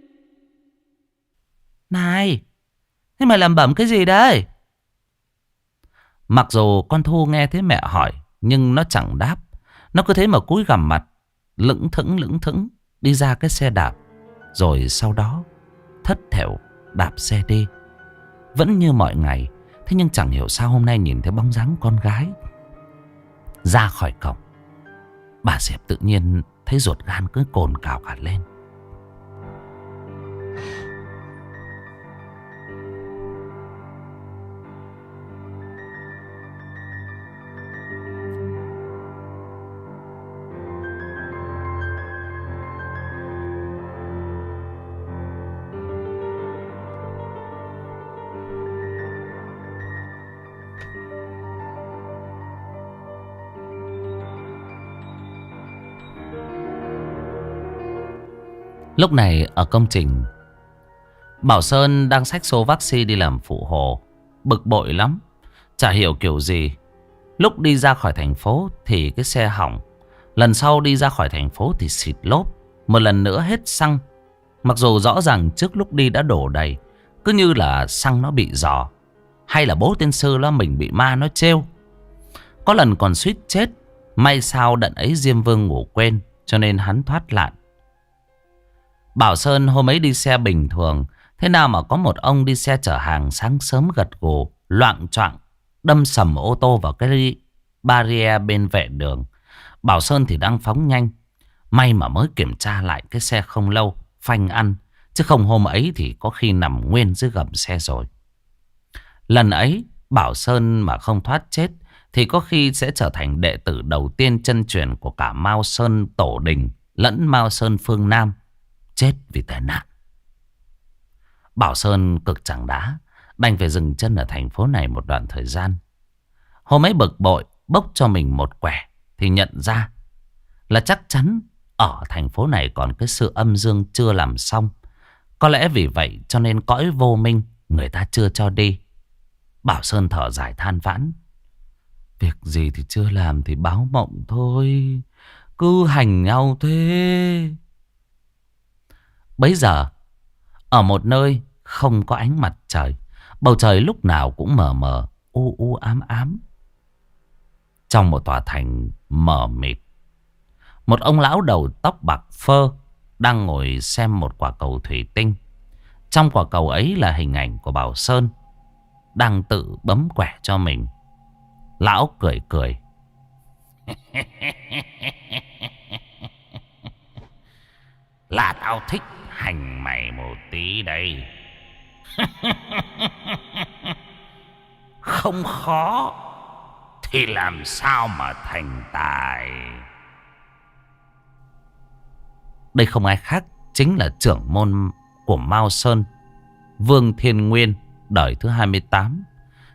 "Này, thế mày lẩm bẩm cái gì đấy?" Mặc dù con Thu nghe thấy mẹ hỏi, nhưng nó chẳng đáp. Nó cứ thế mà cúi gằm mặt, lững thững lững thững đi ra cái xe đạp. Rồi sau đó thất thểu đạp xe đi. Vẫn như mọi ngày. Thế nhưng chẳng hiểu sao hôm nay nhìn thấy bóng dáng con gái ra khỏi cổng, bà Diệp tự nhiên thấy ruột gan cứ cồn cào cả lên. Lúc này ở công trình, Bảo Sơn đang xách số vaccine đi làm phụ hồ. Bực bội lắm, chả hiểu kiểu gì. Lúc đi ra khỏi thành phố thì cái xe hỏng. Lần sau đi ra khỏi thành phố thì xịt lốp. Một lần nữa hết xăng. Mặc dù rõ ràng trước lúc đi đã đổ đầy, cứ như là xăng nó bị rò, hay là bố tiên sư là mình bị ma nó trêu. Có lần còn suýt chết. May sao đợt ấy Diêm Vương ngủ quên, cho nên hắn thoát nạn. Bảo Sơn hôm ấy đi xe bình thường, thế nào mà có một ông đi xe chở hàng sáng sớm gật gù, loạng choạng đâm sầm ô tô vào cái barrier bên vệ đường. Bảo Sơn thì đang phóng nhanh. May mà mới kiểm tra lại cái xe không lâu, phanh ăn. Chứ không hôm ấy thì có khi nằm nguyên dưới gầm xe rồi. Lần ấy Bảo Sơn mà không thoát chết thì có khi sẽ trở thành đệ tử đầu tiên chân truyền của cả Mao Sơn Tổ Đình lẫn Mao Sơn Phương Nam chết vì tai nạn. Bảo Sơn cực chẳng đá, đành phải dừng chân ở thành phố này một đoạn thời gian. Hôm ấy bực bội bốc cho mình một quẻ thì nhận ra là chắc chắn ở thành phố này còn cái sự âm dương chưa làm xong. Có lẽ vì vậy cho nên cõi vô minh người ta chưa cho đi. Bảo Sơn thở dài than vãn. Việc gì thì chưa làm thì báo mộng thôi. Cứ hành nhau thế. Bấy giờ, ở một nơi không có ánh mặt trời, bầu trời lúc nào cũng mờ mờ, u u ám ám. Trong một tòa thành mờ mịt, một ông lão đầu tóc bạc phơ đang ngồi xem một quả cầu thủy tinh. Trong quả cầu ấy là hình ảnh của Bảo Sơn đang tự bấm quẻ cho mình. Lão cười cười. Là tao thích hành mày một tí đây. Không khó thì làm sao mà thành tài. Đây không ai khác, chính là trưởng môn của Mao Sơn, Vương Thiên Nguyên, đời thứ hai mươi tám.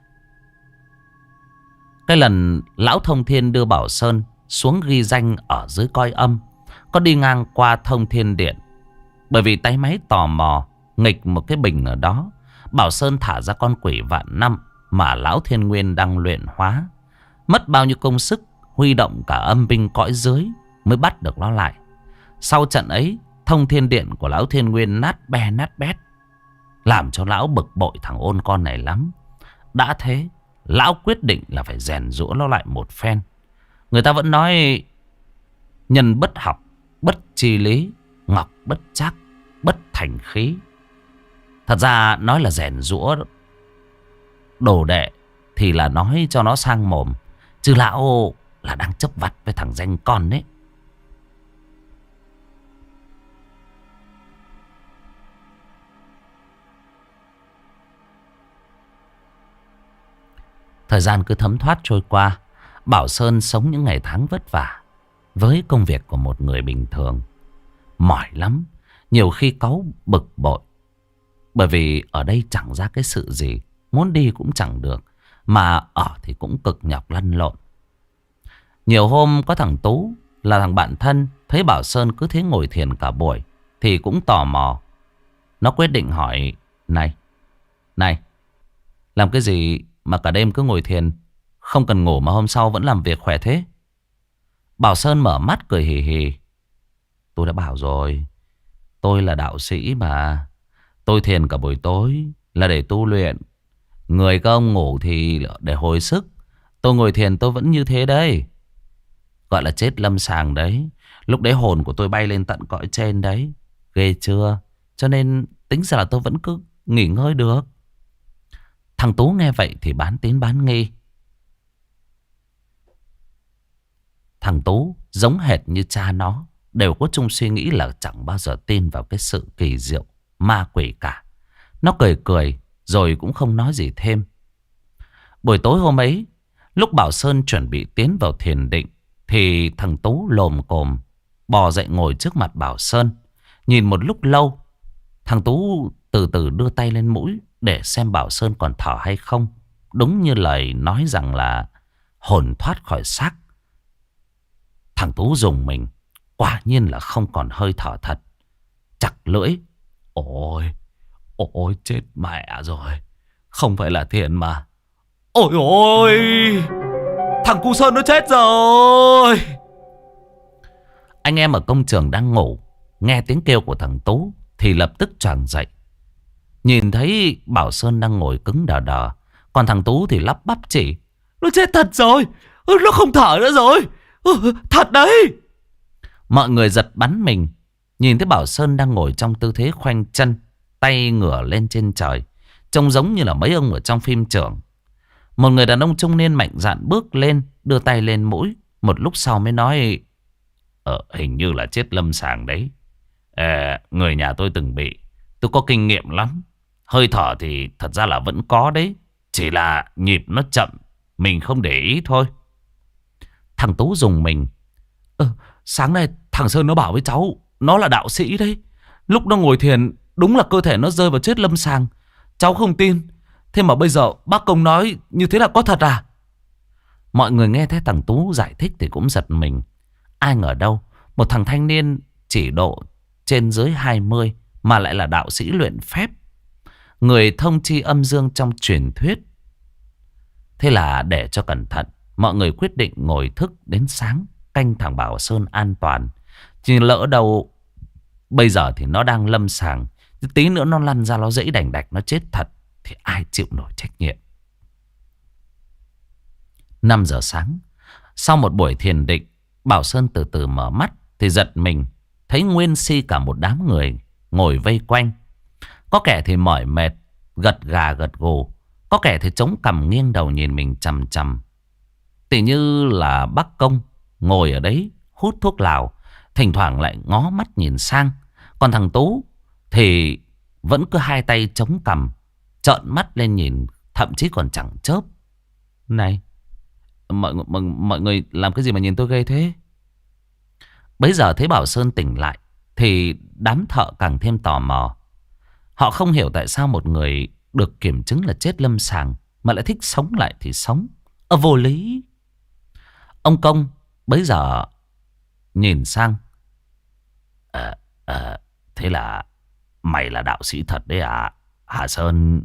Cái lần lão Thông Thiên đưa Bảo Sơn xuống ghi danh ở dưới coi âm, có đi ngang qua Thông Thiên Điện. Bởi vì tay máy tò mò nghịch một cái bình ở đó, Bảo Sơn thả ra con quỷ vạn năm mà lão Thiên Nguyên đang luyện hóa. Mất bao nhiêu công sức, huy động cả âm binh cõi dưới mới bắt được nó lại. Sau trận ấy, Thông Thiên Điện của lão Thiên Nguyên nát be nát bét, làm cho lão bực bội thằng ôn con này lắm. Đã thế, lão quyết định là phải rèn giũa nó lại một phen. Người ta vẫn nói nhân bất học, bất chi lý, ngọc bất trác, bất thành khí. Thật ra nói là rèn giũa đồ đệ thì là nói cho nó sang mồm, chứ lão là đang chấp vặt với thằng danh con đấy. Thời gian cứ thấm thoát trôi qua. Bảo Sơn sống những ngày tháng vất vả với công việc của một người bình thường. Mỏi lắm, nhiều khi cáu bực bội. Bởi vì ở đây chẳng ra cái sự gì, muốn đi cũng chẳng được, mà ở thì cũng cực nhọc lăn lộn. Nhiều hôm có thằng Tú là thằng bạn thân, thấy Bảo Sơn cứ thế ngồi thiền cả buổi thì cũng tò mò. Nó quyết định hỏi: Này, này, làm cái gì mà cả đêm cứ ngồi thiền, không cần ngủ mà hôm sau vẫn làm việc khỏe thế? Bảo Sơn mở mắt cười hì hì. Tôi đã bảo rồi, tôi là đạo sĩ mà. Tôi thiền cả buổi tối là để tu luyện. Người các ông ngủ thì để hồi sức. Tôi ngồi thiền tôi vẫn như thế đấy. Gọi là chết lâm sàng đấy. Lúc đấy hồn của tôi bay lên tận cõi trên đấy. Ghê chưa? Cho nên tính ra là tôi vẫn cứ nghỉ ngơi được. Thằng Tú nghe vậy thì bán tín bán nghi. Thằng Tú giống hệt như cha nó, đều có chung suy nghĩ là chẳng bao giờ tin vào cái sự kỳ diệu ma quỷ cả. Nó cười cười rồi cũng không nói gì thêm. Buổi tối hôm ấy, lúc Bảo Sơn chuẩn bị tiến vào thiền định, thì thằng Tú lồm cồm bò dậy ngồi trước mặt Bảo Sơn. Nhìn một lúc lâu, thằng Tú từ từ đưa tay lên mũi để xem Bảo Sơn còn thở hay không. Đúng như lời nói rằng là hồn thoát khỏi xác. Thằng Tú rùng mình, quả nhiên là không còn hơi thở thật. Chặt lưỡi: Ôi, ôi chết mẹ rồi, không phải là thiền mà. Ôi ôi, thằng cu Sơn nó chết rồi. Anh em ở công trường đang ngủ, nghe tiếng kêu của thằng Tú thì lập tức choàng dậy. Nhìn thấy Bảo Sơn đang ngồi cứng đờ đờ, còn thằng Tú thì lắp bắp chỉ: Nó chết thật rồi, nó không thở nữa rồi, thật đấy. Mọi người giật bắn mình, nhìn thấy Bảo Sơn đang ngồi trong tư thế khoanh chân, tay ngửa lên trên trời, trông giống như là mấy ông ở trong phim trưởng. Một người đàn ông trung niên mạnh dạn bước lên, đưa tay lên mũi. Một lúc sau mới nói: Ờ, hình như là chết lâm sàng đấy. À, người nhà tôi từng bị, tôi có kinh nghiệm lắm. Hơi thở thì thật ra là vẫn có đấy, chỉ là nhịp nó chậm, mình không để ý thôi. Thằng Tú rùng mình: Ờ, sáng nay thằng Sơn nó bảo với cháu, nó là đạo sĩ đấy. Lúc nó ngồi thiền, đúng là cơ thể nó rơi vào chết lâm sàng. Cháu không tin, thế mà bây giờ bác công nói như thế là có thật à? Mọi người nghe thấy thằng Tú giải thích thì cũng giật mình. Ai ngờ đâu, một thằng thanh niên chỉ độ trên dưới hai mươi mà lại là đạo sĩ luyện phép, người thông chi âm dương trong truyền thuyết. Thế là để cho cẩn thận, mọi người quyết định ngồi thức đến sáng, canh thằng Bảo Sơn an toàn. Chỉ lỡ đâu bây giờ thì nó đang lâm sàng, tí nữa nó lăn ra nó dẫy đành đạch, nó chết thật thì ai chịu nổi trách nhiệm. Năm giờ sáng, sau một buổi thiền định, Bảo Sơn từ từ mở mắt thì giật mình, thấy nguyên si cả một đám người ngồi vây quanh. Có kẻ thì mỏi mệt, gật gà gật gù, có kẻ thì chống cằm nghiêng đầu nhìn mình chằm chằm. Tỉ như là bác Công ngồi ở đấy hút thuốc lào, thỉnh thoảng lại ngó mắt nhìn sang. Còn thằng Tú thì vẫn cứ hai tay chống cằm, trợn mắt lên nhìn, thậm chí còn chẳng chớp. Này, mọi, mọi, mọi người làm cái gì mà nhìn tôi ghê thế? Bấy giờ thấy Bảo Sơn tỉnh lại thì đám thợ càng thêm tò mò. Họ không hiểu tại sao một người được kiểm chứng là chết lâm sàng mà lại thích sống lại thì sống. Ở vô lý. Ông Công bấy giờ nhìn sang. À, à, thế là mày là đạo sĩ thật đấy à, Hà Sơn?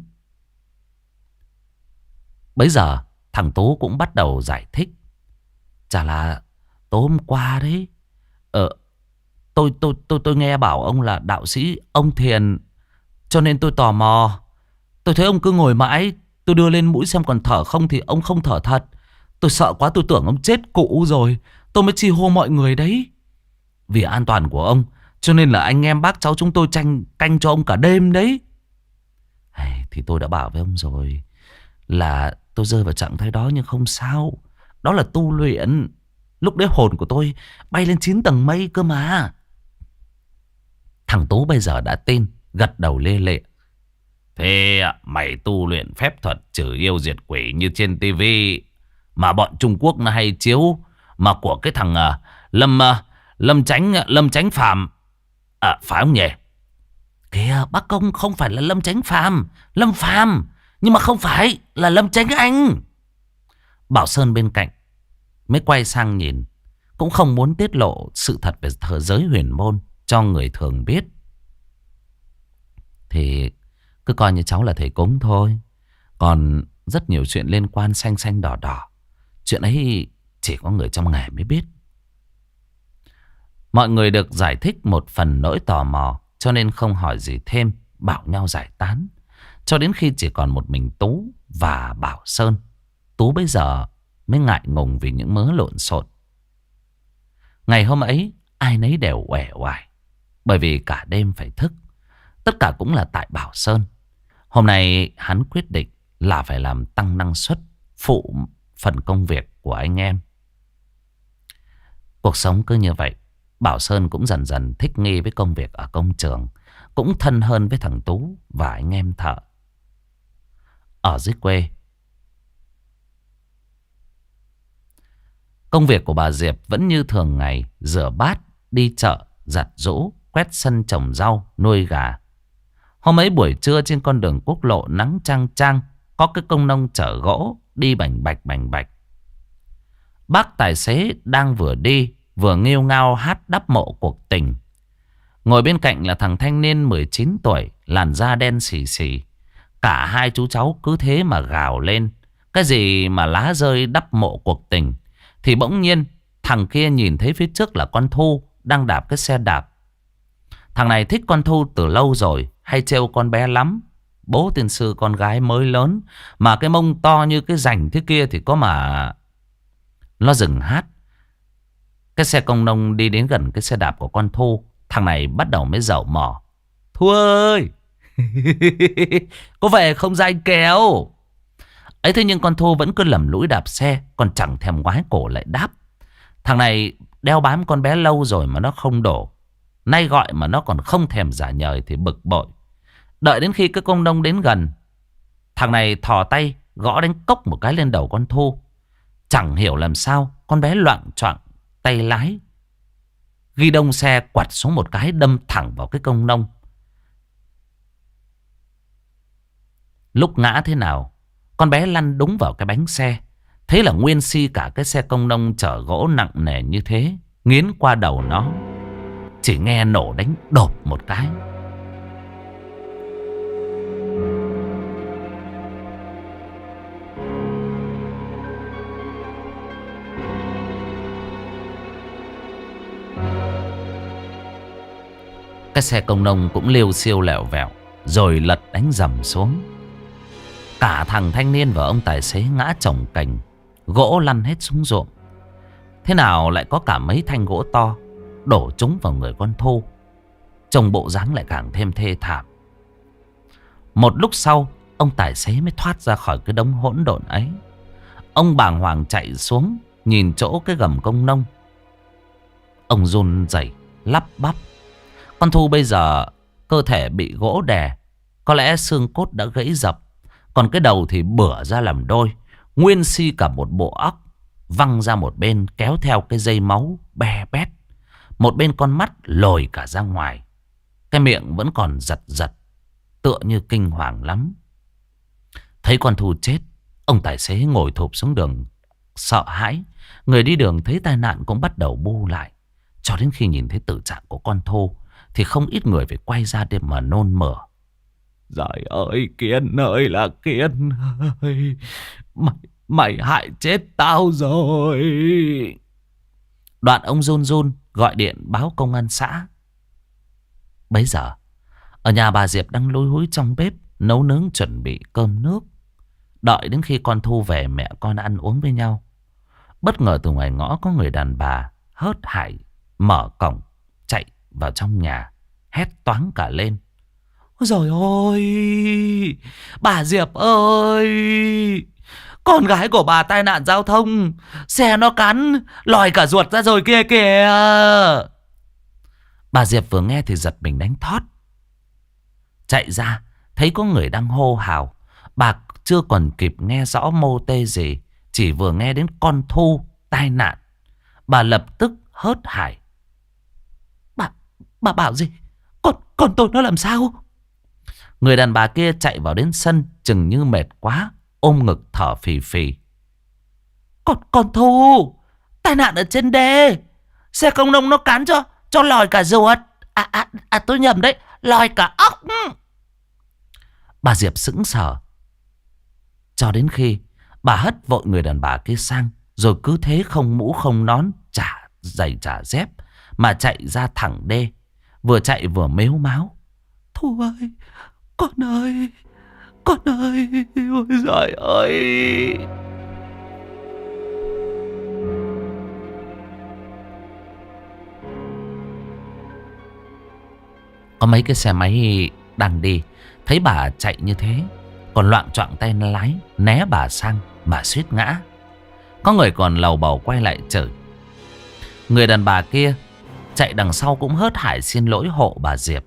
Bấy giờ thằng Tú cũng bắt đầu giải thích. Chả là tối hôm qua đấy, Ờ, tôi, tôi, tôi, tôi nghe bảo ông là đạo sĩ, ông thiền, cho nên tôi tò mò. Tôi thấy ông cứ ngồi mãi, tôi đưa lên mũi xem còn thở không thì ông không thở thật. Tôi sợ quá, tôi tưởng ông chết cụ rồi, tôi mới chi hô mọi người đấy. Vì an toàn của ông, cho nên là anh em bác cháu chúng tôi tranh canh cho ông cả đêm đấy. Thì tôi đã bảo với ông rồi là tôi rơi vào trạng thái đó, nhưng không sao. Đó là tu luyện. Lúc đấy hồn của tôi bay lên chín tầng mây cơ mà. Thằng Tú bây giờ đã tin, gật đầu lê lệ. Thế mày tu luyện phép thuật trừ yêu diệt quỷ như trên tivi mà bọn Trung Quốc nó hay chiếu, mà của cái thằng uh, Lâm uh, Lâm Chánh Lâm Chánh Phàm à, phải không nhỉ? Kìa, bác Công, không phải là Lâm Chánh Phàm, Lâm Phàm, nhưng mà không phải là Lâm Chánh Anh. Bảo Sơn bên cạnh mới quay sang nhìn, cũng không muốn tiết lộ sự thật về thờ giới huyền môn cho người thường biết. Thì cứ coi như cháu là thầy cúng thôi. Còn rất nhiều chuyện liên quan xanh xanh đỏ đỏ, chuyện ấy chỉ có người trong nghề mới biết. Mọi người được giải thích một phần nỗi tò mò, cho nên không hỏi gì thêm, bảo nhau giải tán. Cho đến khi chỉ còn một mình Tú và Bảo Sơn. Tú bây giờ mới ngại ngùng vì những mớ lộn xộn. Ngày hôm ấy ai nấy đều uể oải, bởi vì cả đêm phải thức. Tất cả cũng là tại Bảo Sơn. Hôm nay hắn quyết định là phải làm tăng năng suất, phụ phần công việc của anh em. Cuộc sống cứ như vậy, Bảo Sơn cũng dần dần thích nghi với công việc ở công trường, cũng thân hơn với thằng Tú và anh em thợ. Ở dưới quê, công việc của bà Diệp vẫn như thường ngày, rửa bát, đi chợ, giặt giũ, quét sân trồng rau, nuôi gà. Hôm ấy buổi trưa trên con đường quốc lộ nắng chang chang, có cái công nông chở gỗ đi bành bạch bành bạch. Bác tài xế đang vừa đi vừa nghêu ngao hát đắp mộ cuộc tình. Ngồi bên cạnh là thằng thanh niên mười chín tuổi, làn da đen xì xì. Cả hai chú cháu cứ thế mà gào lên. Cái gì mà lá rơi đắp mộ cuộc tình. Thì bỗng nhiên thằng kia nhìn thấy phía trước là con Thu đang đạp cái xe đạp. Thằng này thích con Thu từ lâu rồi, hay trêu con bé lắm. Bố tiên sư con gái mới lớn, mà cái mông to như cái rành thế kia thì có mà. Nó dừng hát. Cái xe công nông đi đến gần cái xe đạp của con Thu. Thằng này bắt đầu mới dậu mỏ. Thu ơi, có về không ra anh kéo? Ấy thế nhưng con Thu vẫn cứ lầm lũi đạp xe, còn chẳng thèm ngoái cổ lại đáp. Thằng này đeo bám con bé lâu rồi mà nó không đổ. Nay gọi mà nó còn không thèm giả nhời thì bực bội. Đợi đến khi cái công nông đến gần, thằng này thò tay gõ đánh cốc một cái lên đầu con Thu. Chẳng hiểu làm sao con bé loạng choạng tay lái, ghi đông xe quặt xuống một cái, đâm thẳng vào cái công nông. Lúc ngã thế nào, con bé lăn đúng vào cái bánh xe. Thế là nguyên si cả cái xe công nông chở gỗ nặng nề như thế nghiến qua đầu nó. Chỉ nghe nổ đánh đột một cái. Cái xe công nông cũng liêu xiêu lẹo vẹo rồi lật đánh dầm xuống. Cả thằng thanh niên và ông tài xế ngã chồng cành, gỗ lăn hết xuống ruộng. Thế nào lại có cả mấy thanh gỗ to đổ trúng vào người con Thu. Trông bộ dáng lại càng thêm thê thảm. Một lúc sau, ông tài xế mới thoát ra khỏi cái đống hỗn độn ấy. Ông bàng hoàng chạy xuống, nhìn chỗ cái gầm công nông. Ông run rẩy lắp bắp. Con Thu bây giờ cơ thể bị gỗ đè, có lẽ xương cốt đã gãy dập, còn cái đầu thì bửa ra làm đôi, nguyên si cả một bộ óc, văng ra một bên kéo theo cái dây máu be bét. Một bên con mắt lồi cả ra ngoài. Cái miệng vẫn còn giật giật, tựa như kinh hoàng lắm. Thấy con Thu chết, ông tài xế ngồi thụp xuống đường sợ hãi. Người đi đường thấy tai nạn cũng bắt đầu bu lại. Cho đến khi nhìn thấy tử trạng của con Thu thì không ít người phải quay ra để mà nôn mửa. Trời ơi Kiên ơi là Kiên ơi, Mày, mày hại chết tao rồi. Đoạn ông run run gọi điện báo công an xã. Bấy giờ ở nhà bà Diệp đang lúi húi trong bếp nấu nướng chuẩn bị cơm nước. Đợi đến khi con Thu về, mẹ con ăn uống với nhau. Bất ngờ từ ngoài ngõ có người đàn bà hớt hải mở cổng chạy vào trong nhà, hét toáng cả lên. Ôi dồi ôi, bà Diệp ơi, con gái của bà tai nạn giao thông, xe nó cắn lòi cả ruột ra rồi kia kìa. Bà Diệp vừa nghe thì giật mình đánh thót, chạy ra thấy có người đang hô hào. Bà chưa còn kịp nghe rõ mô tê gì, chỉ vừa nghe đến con Thu tai nạn, bà lập tức hớt hải. Bà, bà bảo gì? Con, con tôi nó làm sao? Người đàn bà kia chạy vào đến sân, chừng như mệt quá, ôm ngực thở phì phì. Con, con Thu tai nạn ở trên đê, xe công nông nó cán cho cho lòi cả ruột. À, à, à tôi nhầm đấy, lòi cả óc. Bà Diệp sững sờ, cho đến khi bà hất vội người đàn bà kia sang, rồi cứ thế không mũ không nón, chả giày chả dép mà chạy ra thẳng đê, vừa chạy vừa mếu máo. Thu ơi, con ơi, con ơi, ôi giời ơi. Có mấy cái xe máy đang đi, thấy bà chạy như thế, còn loạng choạng tay lái né bà sang mà suýt ngã. Có người còn lầu bầu quay lại chửi. Người đàn bà kia chạy đằng sau cũng hớt hải xin lỗi hộ bà Diệp.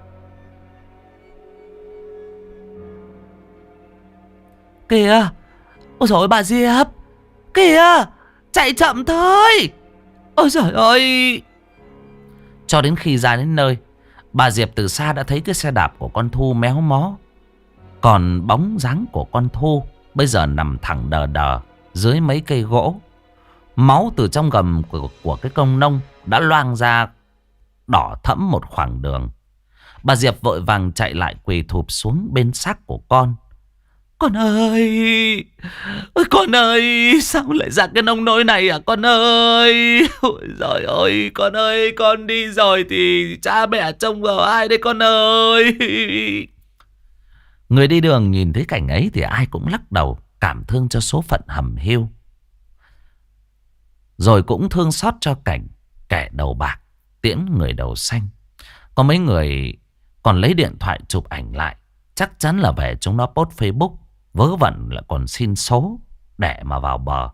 Kìa, ôi dồi ôi bà Diệp, kìa, chạy chậm thôi. Ôi giời ơi. Cho đến khi ra đến nơi, bà Diệp từ xa đã thấy cái xe đạp của con Thu méo mó. Còn bóng dáng của con Thu bây giờ nằm thẳng đờ đờ dưới mấy cây gỗ. Máu từ trong gầm của, của cái công nông đã loang ra đỏ thẫm một khoảng đường. Bà Diệp vội vàng chạy lại quỳ thụp xuống bên xác của con. Con ơi, ôi con ơi, sao lại ra cái nông nỗi này à con ơi. Ôi giời ơi, con ơi, con đi rồi thì cha mẹ trông vào ai đây con ơi. Người đi đường nhìn thấy cảnh ấy thì ai cũng lắc đầu, cảm thương cho số phận hầm hiu. Rồi cũng thương xót cho cảnh kẻ đầu bạc tiễn người đầu xanh. Có mấy người còn lấy điện thoại chụp ảnh lại, chắc chắn là về chúng nó post Facebook, vớ vẩn là còn xin số để mà vào bờ.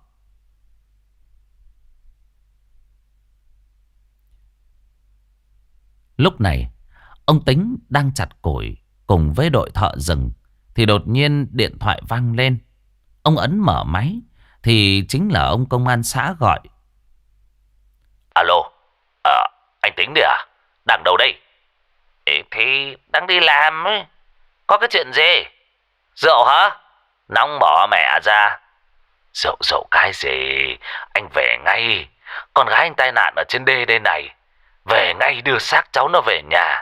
Lúc này ông Tính đang chặt củi cùng với đội thợ rừng thì đột nhiên điện thoại vang lên. Ông ấn mở máy thì chính là ông công an xã gọi. Alo, à, anh Tính đấy à? Đang đâu đây? Ê, thì đang đi làm ấy. Có cái chuyện gì? Rượu hả? Nóng bỏ mẹ ra. Rượu rượu cái gì? Anh về ngay. Con gái anh tai nạn ở trên đê đây này. Về ngay đưa xác cháu nó về nhà.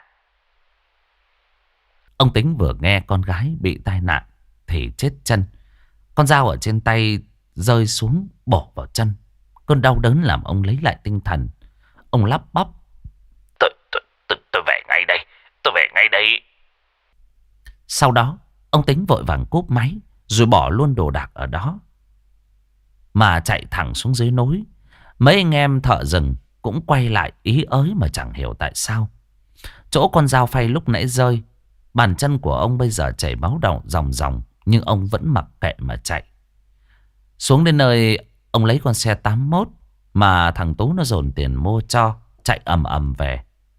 Ông Tính vừa nghe con gái bị tai nạn thì chết chân. Con dao ở trên tay rơi xuống bổ vào chân. Cơn đau đớn làm ông lấy lại tinh thần. Ông lắp bắp. Tôi, tôi, tôi, tôi về ngay đây. Sau đó ông Tính vội vàng cúp máy, rồi bỏ luôn đồ đạc ở đó mà chạy thẳng xuống dưới núi. Mấy anh em thợ rừng cũng quay lại ý ới mà chẳng hiểu tại sao. Chỗ con dao phay lúc nãy rơi, bàn chân của ông bây giờ chảy máu đọng ròng ròng, nhưng ông vẫn mặc kệ mà chạy. Xuống đến nơi, ông lấy con xe tám mốt mà thằng Tú nó dồn tiền mua cho, chạy ầm ầm về.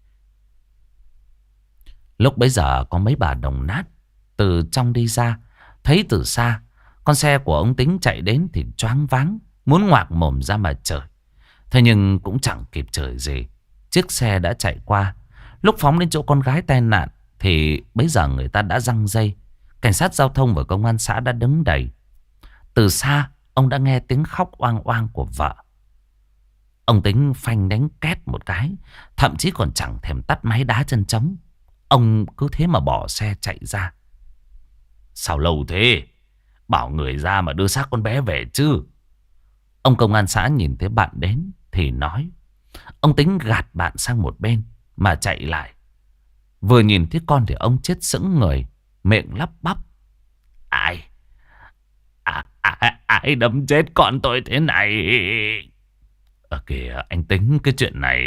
Lúc bấy giờ có mấy bà đồng nát từ trong đi ra, thấy từ xa con xe của ông Tính chạy đến thì choáng váng, muốn ngoạc mồm ra mà chửi. Thế nhưng cũng chẳng kịp chửi gì, chiếc xe đã chạy qua. Lúc phóng đến chỗ con gái tai nạn thì bấy giờ người ta đã giăng dây. Cảnh sát giao thông và công an xã đã đứng đầy. Từ xa ông đã nghe tiếng khóc oang oang của vợ. Ông Tính phanh đánh két một cái, thậm chí còn chẳng thèm tắt máy đá chân trống. Ông cứ thế mà bỏ xe chạy ra. Sao lâu thế? Bảo người ra mà đưa xác con bé về chứ. Ông công an xã nhìn thấy bạn đến thì nói. Ông Tính gạt bạn sang một bên mà chạy lại. Vừa nhìn thấy con thì ông chết sững người, miệng lắp bắp. Ai? À, à, ai đâm chết con tôi thế này? Ờ kìa, anh Tính, cái chuyện này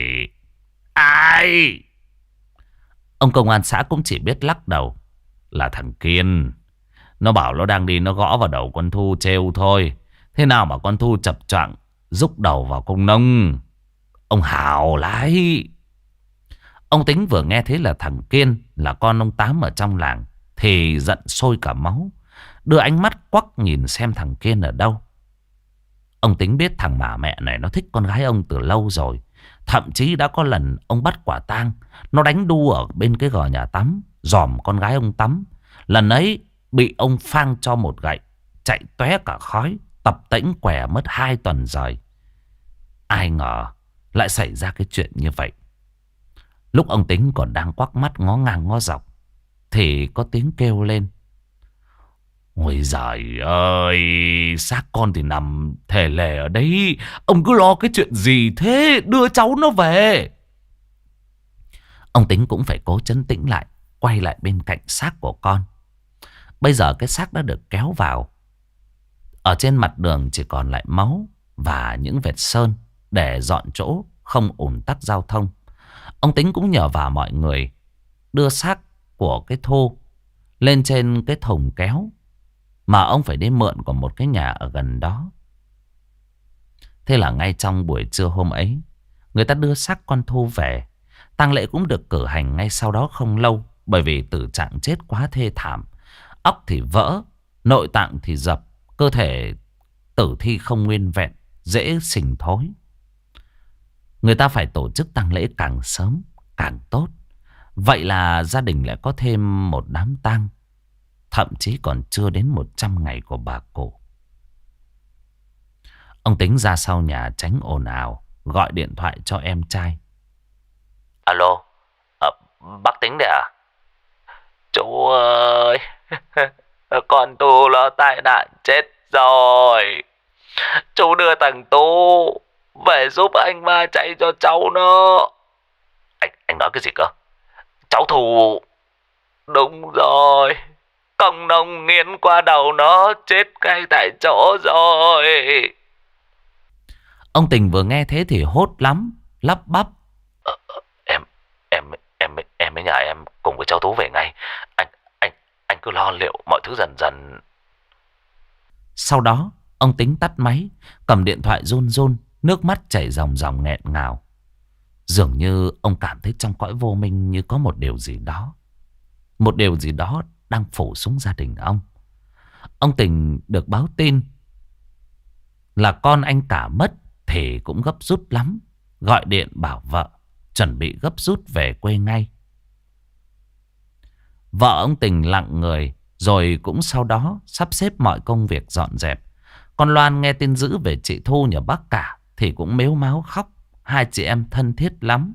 ai? Ông công an xã cũng chỉ biết lắc đầu. Là thằng Kiên. Nó bảo nó đang đi, nó gõ vào đầu con Thu trêu thôi. Thế nào mà con Thu chập choạng rúc đầu vào công nông. Ông hào lái. Ông Tính vừa nghe thấy là thằng Kiên là con ông Tám ở trong làng thì giận sôi cả máu, đưa ánh mắt quắc nhìn xem thằng Kiên ở đâu. Ông Tính biết thằng bà mẹ này nó thích con gái ông từ lâu rồi. Thậm chí đã có lần ông bắt quả tang nó đánh đu ở bên cái gò nhà tắm, dòm con gái ông tắm. Lần ấy bị ông phang cho một gậy, chạy tóe cả khói, tập tễnh què mất hai tuần rồi. Ai ngờ lại xảy ra cái chuyện như vậy. Lúc ông Tính còn đang quắc mắt ngó ngang ngó dọc thì có tiếng kêu lên. Ôi giời ơi, xác con thì nằm thể lề ở đấy. Ông cứ lo cái chuyện gì thế? Đưa cháu nó về. Ông Tính cũng phải cố trấn tĩnh lại, quay lại bên cạnh xác của con. Bây giờ cái xác đã được kéo vào. Ở trên mặt đường chỉ còn lại máu và những vệt sơn để dọn chỗ không ùn tắc giao thông. Ông Tính cũng nhờ vào mọi người đưa xác của cái Thu lên trên cái thùng kéo mà ông phải đi mượn của một cái nhà ở gần đó. Thế là ngay trong buổi trưa hôm ấy, người ta đưa xác con Thu về. Tang lễ cũng được cử hành ngay sau đó không lâu, bởi vì tử trạng chết quá thê thảm. Óc thì vỡ, nội tạng thì dập, cơ thể tử thi không nguyên vẹn, dễ sình thối. Người ta phải tổ chức tang lễ càng sớm càng tốt. Vậy là gia đình lại có thêm một đám tang, thậm chí còn chưa đến một trăm ngày của bà cụ. Ông Tính ra sau nhà tránh ồn ào, gọi điện thoại cho em trai. Alo, à, bác Tính đấy à? Chú ơi, con Tú nó tai nạn chết rồi. Chú đưa thằng Tú về giúp anh ba chạy cho cháu nó. Anh, anh nói cái gì cơ? Cháu Thu? Đúng rồi, công nông nghiến qua đầu nó, chết ngay tại chỗ rồi. Ông Tình vừa nghe thế thì hốt lắm, lắp bắp. Ờ, em, em, em, em mới nhờ em cùng với cháu Tú về ngay. Anh, anh, anh cứ lo liệu mọi thứ dần dần. Sau đó, ông Tính tắt máy, cầm điện thoại run run, nước mắt chảy ròng ròng nghẹn ngào. Dường như ông cảm thấy trong cõi vô minh như có một điều gì đó. Một điều gì đó đang phủ xuống gia đình ông. Ông Tình được báo tin là con anh cả mất thì cũng gấp rút lắm. Gọi điện bảo vợ chuẩn bị gấp rút về quê ngay. Vợ ông Tình lặng người, rồi cũng sau đó sắp xếp mọi công việc dọn dẹp. Con Loan nghe tin dữ về chị Thu nhờ bác cả thì cũng mếu máo khóc. Hai chị em thân thiết lắm.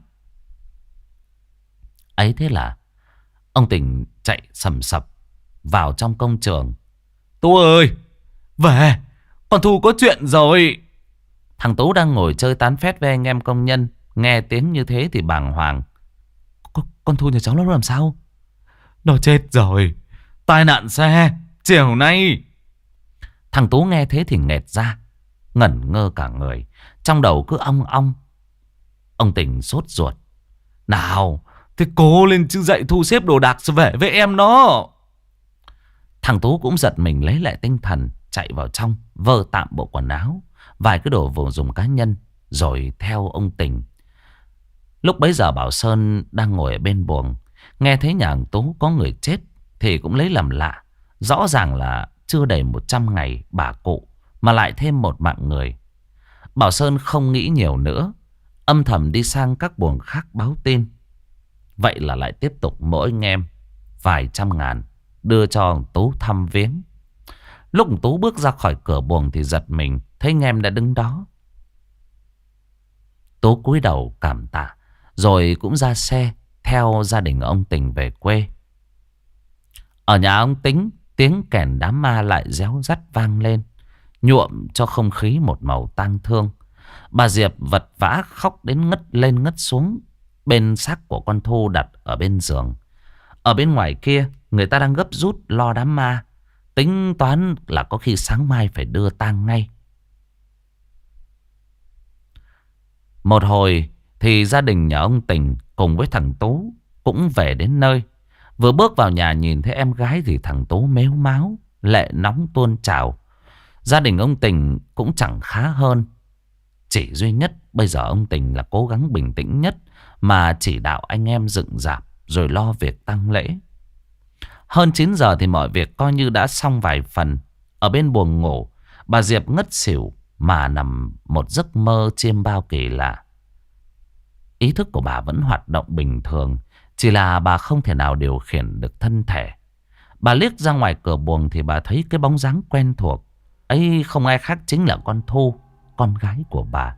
Ấy thế là ông Tình chạy sầm sập vào trong công trường. Tú ơi, về, con Thu có chuyện rồi. Thằng Tú đang ngồi chơi tán phét với anh em công nhân, nghe tiếng như thế thì bàng hoàng. Con, con Thu nhà cháu nó làm sao? Nó chết rồi. Tai nạn xe chiều nay. Thằng Tú nghe thế thì nghẹt ra, ngẩn ngơ cả người, trong đầu cứ ong ong. Ông Tình sốt ruột. Nào, thế cố lên chứ, dậy thu xếp đồ đạc rồi về với em nó. Thằng Tú cũng giật mình lấy lại tinh thần, chạy vào trong, vơ tạm bộ quần áo, vài cái đồ vô dùng cá nhân, rồi theo ông Tình. Lúc bấy giờ Bảo Sơn đang ngồi ở bên buồng, nghe thấy nhà thằng Tú có người chết thì cũng lấy làm lạ. Rõ ràng là chưa đầy một trăm ngày bà cụ mà lại thêm một mạng người. Bảo Sơn không nghĩ nhiều nữa, âm thầm đi sang các buồng khác báo tin. Vậy là lại tiếp tục mỗi anh em vài trăm ngàn đưa cho thằng Tú thăm viếng. Lúc thằng Tú bước ra khỏi cửa buồng thì giật mình thấy anh em đã đứng đó. Tú cúi đầu cảm tạ, rồi cũng ra xe theo gia đình ông Tình về quê. Ở nhà ông Tính, tiếng kèn đám ma lại réo rắt vang lên, nhuộm cho không khí một màu tang thương. Bà Diệp vật vã khóc đến ngất lên ngất xuống bên xác của con Thu đặt ở bên giường. Ở bên ngoài kia, người ta đang gấp rút lo đám ma, tính toán là có khi sáng mai phải đưa tang ngay. Một hồi thì gia đình nhà ông Tình cùng với thằng Tú cũng về đến nơi. Vừa bước vào nhà nhìn thấy em gái thì thằng Tú mếu máo, lệ nóng tuôn trào. Gia đình ông Tình cũng chẳng khá hơn. Chỉ duy nhất bây giờ ông Tình là cố gắng bình tĩnh nhất mà chỉ đạo anh em dựng rạp rồi lo việc tang lễ. Hơn chín giờ thì mọi việc coi như đã xong vài phần. Ở bên buồng ngủ, bà Diệp ngất xỉu mà nằm một giấc mơ chiêm bao kỳ lạ. Ý thức của bà vẫn hoạt động bình thường, chỉ là bà không thể nào điều khiển được thân thể. Bà liếc ra ngoài cửa buồng thì bà thấy cái bóng dáng quen thuộc ấy không ai khác chính là con Thu, con gái của bà.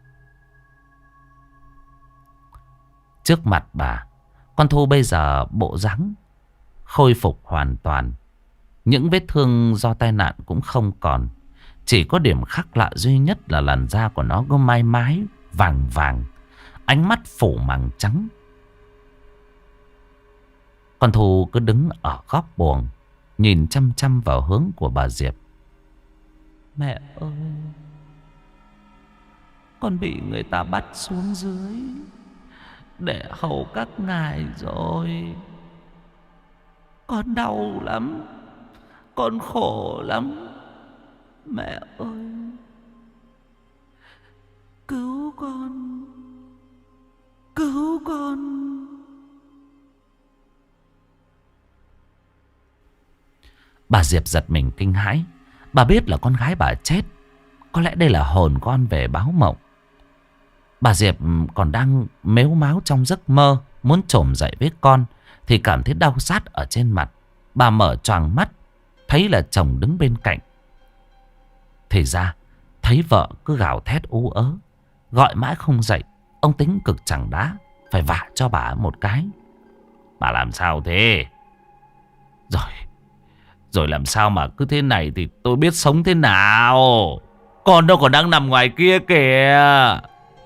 Trước mặt bà, con Thu bây giờ bộ dáng khôi phục hoàn toàn. Những vết thương do tai nạn cũng không còn. Chỉ có điểm khác lạ duy nhất là làn da của nó có mai mái vàng vàng, ánh mắt phủ màng trắng. Con Thu cứ đứng ở góc buồng, nhìn chăm chăm vào hướng của bà Diệp. Mẹ ơi, con bị người ta bắt xuống dưới để hầu các ngài rồi. Con đau lắm, con khổ lắm. Mẹ ơi, cứu con, cứu con. Bà Diệp giật mình kinh hãi. Bà biết là con gái bà chết. Có lẽ đây là hồn con về báo mộng. Bà Diệp còn đang mếu máo trong giấc mơ, muốn trồm dậy với con thì cảm thấy đau rát ở trên mặt. Bà mở choàng mắt, thấy là chồng đứng bên cạnh. Thì ra thấy vợ cứ gào thét ú ớ, gọi mãi không dậy. Ông Tính cực chẳng đá, phải vả cho bà một cái. Bà làm sao thế? Rồi Rồi làm sao mà cứ thế này thì tôi biết sống thế nào. Con đâu còn đang nằm ngoài kia kìa.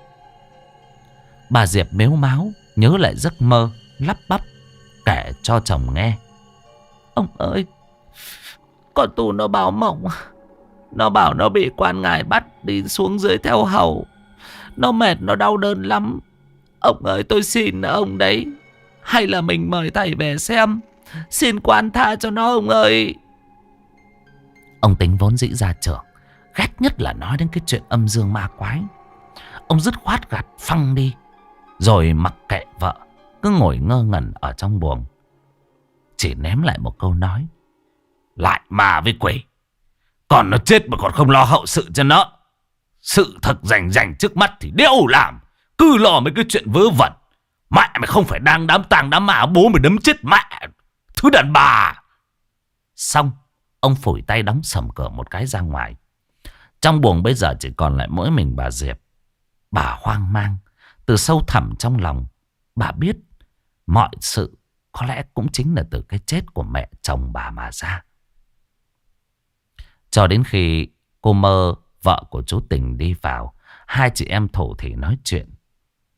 Bà Diệp mếu máo nhớ lại giấc mơ, lắp bắp kể cho chồng nghe. Ông ơi, con Tu nó báo mộng. Nó bảo nó bị quan ngài bắt đi xuống dưới theo hầu. Nó mệt, nó đau đớn lắm. Ông ơi, tôi xin ông đấy, hay là mình mời thầy về xem, xin quan tha cho nó ông ơi. Ông Tính vốn dĩ ra trưởng, ghét nhất là nói đến cái chuyện âm dương ma quái. Ông dứt khoát gạt phăng đi, rồi mặc kệ vợ, cứ ngồi ngơ ngẩn ở trong buồng. Chỉ ném lại một câu nói: lại ma với quỷ. Còn nó chết mà còn không lo hậu sự cho nó. Sự thật rành rành trước mắt thì đéo làm, cứ lo mấy cái chuyện vớ vẩn. Mẹ mày không phải đang đám tang đám ma, bố mày đấm chết mẹ, thứ đàn bà. Xong, ông phủi tay đóng sầm cửa một cái ra ngoài. Trong buồng bây giờ chỉ còn lại mỗi mình bà Diệp. Bà hoang mang. Từ sâu thẳm trong lòng, bà biết mọi sự có lẽ cũng chính là từ cái chết của mẹ chồng bà mà ra. Cho đến khi cô Mơ, vợ của chú Tình đi vào, hai chị em thủ thỉ nói chuyện.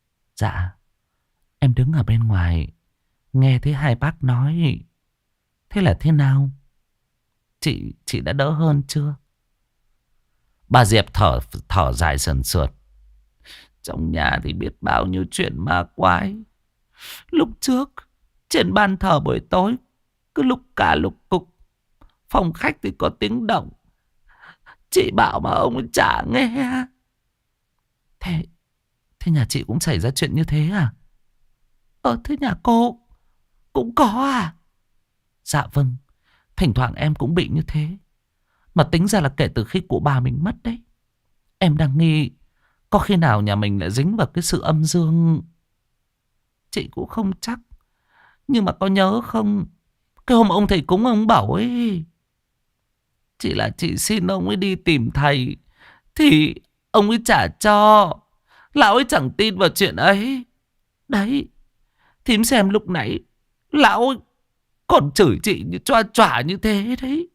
Dạ, em đứng ở bên ngoài nghe thấy hai bác nói Thế là thế nào? Chị, chị đã đỡ hơn chưa? Bà Diệp thở thở dài sườn sượt. Trong nhà thì biết bao nhiêu chuyện ma quái. Lúc trước, trên ban thờ buổi tối, cứ lúc cả lục cục. Phòng khách thì có tiếng động. Chị bảo mà ông ấy chả nghe. Thế, thế nhà chị cũng xảy ra chuyện như thế à? Ờ, thế nhà cô cũng có à? Dạ vâng, thỉnh thoảng em cũng bị như thế. Mà tính ra là kể từ khi cụ bà mình mất đấy. Em đang nghi có khi nào nhà mình lại dính vào cái sự âm dương. Chị cũng không chắc. Nhưng mà có nhớ không, cái hôm ông thầy cúng ông bảo ấy, chỉ là chị xin ông ấy đi tìm thầy thì ông ấy chả cho. Lão ấy chẳng tin vào chuyện ấy. Đấy, thím xem lúc nãy lão ấy còn chửi chị như choa choả như thế đấy.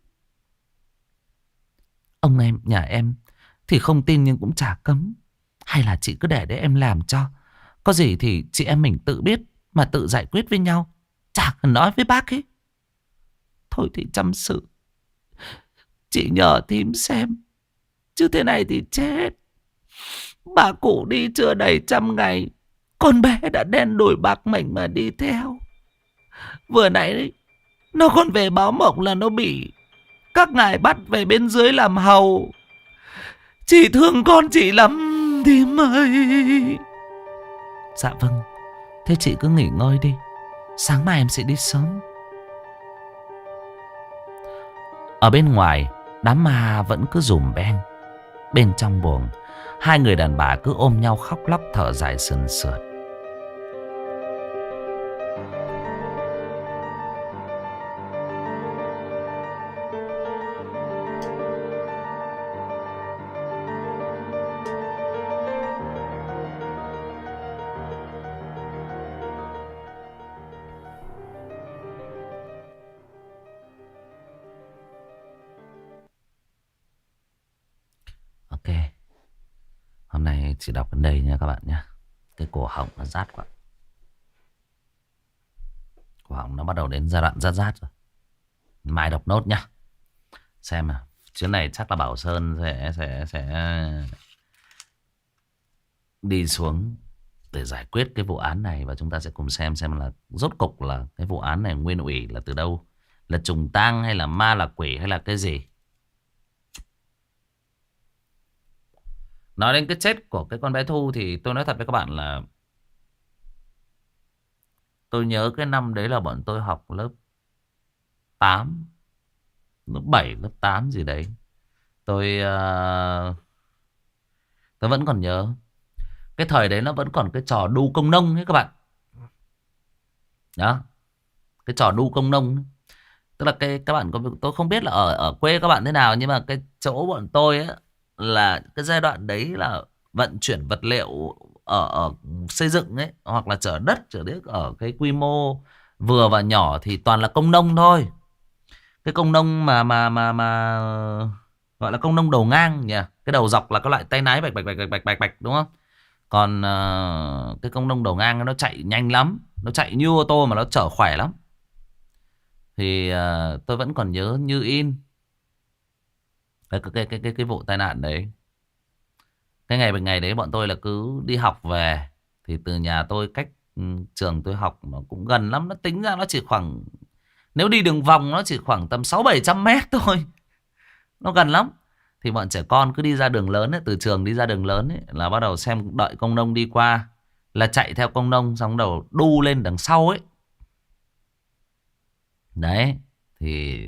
Ông em nhà em thì không tin nhưng cũng chả cấm. Hay là chị cứ để để em làm cho. Có gì thì chị em mình tự biết mà tự giải quyết với nhau. Chả cần nói với bác ấy. Thôi thì chăm sự. Chị nhờ thím xem. Chứ thế này thì chết. Bà cụ đi chưa đầy trăm ngày, con bé đã đen đủi bạc mệnh mà đi theo. Vừa nãy đấy, nó còn về báo mộng là nó bị các ngài bắt về bên dưới làm hầu. Chị thương con chị lắm thím ơi. Dạ vâng, thế chị cứ nghỉ ngơi đi. Sáng mai em sẽ đi sớm. Ở bên ngoài, đám ma vẫn cứ rùm beng. Bên trong buồng, hai người đàn bà cứ ôm nhau khóc lóc thở dài sườn sượt. Ok, hôm nay chỉ đọc đến đây nha các bạn nhé. Cái cổ họng nó rát quá. Cổ họng nó bắt đầu đến giai đoạn rát rát rồi. Mai đọc nốt nhá. Xem nào, chuyến này chắc là Bảo Sơn sẽ sẽ sẽ đi xuống để giải quyết cái vụ án này. Và chúng ta sẽ cùng xem xem là rốt cục là cái vụ án này nguyên ủy là từ đâu. Là trùng tang hay là ma là quỷ hay là cái gì. Nói đến cái chết của cái con bé Thu thì tôi nói thật với các bạn là tôi nhớ cái năm đấy là bọn tôi học lớp tám, lớp bảy, lớp tám gì đấy. Tôi uh, tôi vẫn còn nhớ. Cái thời đấy nó vẫn còn cái trò đu công nông ấy các bạn. Đó, cái trò đu công nông ấy. Tức là cái các bạn có, tôi không biết là ở ở quê các bạn thế nào, nhưng mà cái chỗ bọn tôi ấy là cái giai đoạn đấy là vận chuyển vật liệu ở, ở xây dựng ấy, hoặc là chở đất chở đất ở cái quy mô vừa và nhỏ thì toàn là công nông thôi. Cái công nông mà mà mà mà gọi là công nông đầu ngang nhỉ. Cái đầu dọc là cái loại tay lái bạch bạch bạch bạch bạch bạch bạch đúng không? Còn uh, cái công nông đầu ngang nó chạy nhanh lắm, nó chạy như ô tô mà nó chở khỏe lắm. Thì uh, tôi vẫn còn nhớ như in cái cái cái cái cái vụ tai nạn đấy. Cái ngày ngày đấy bọn tôi là cứ đi học về thì từ nhà tôi cách um, trường tôi học nó cũng gần lắm, nó tính ra nó chỉ khoảng, nếu đi đường vòng nó chỉ khoảng tầm sáu bảy trăm mét thôi. Nó gần lắm. Thì bọn trẻ con cứ đi ra đường lớn ấy, từ trường đi ra đường lớn ấy, là bắt đầu xem đợi công nông đi qua là chạy theo công nông, xong đầu đu lên đằng sau ấy. Đấy. Thì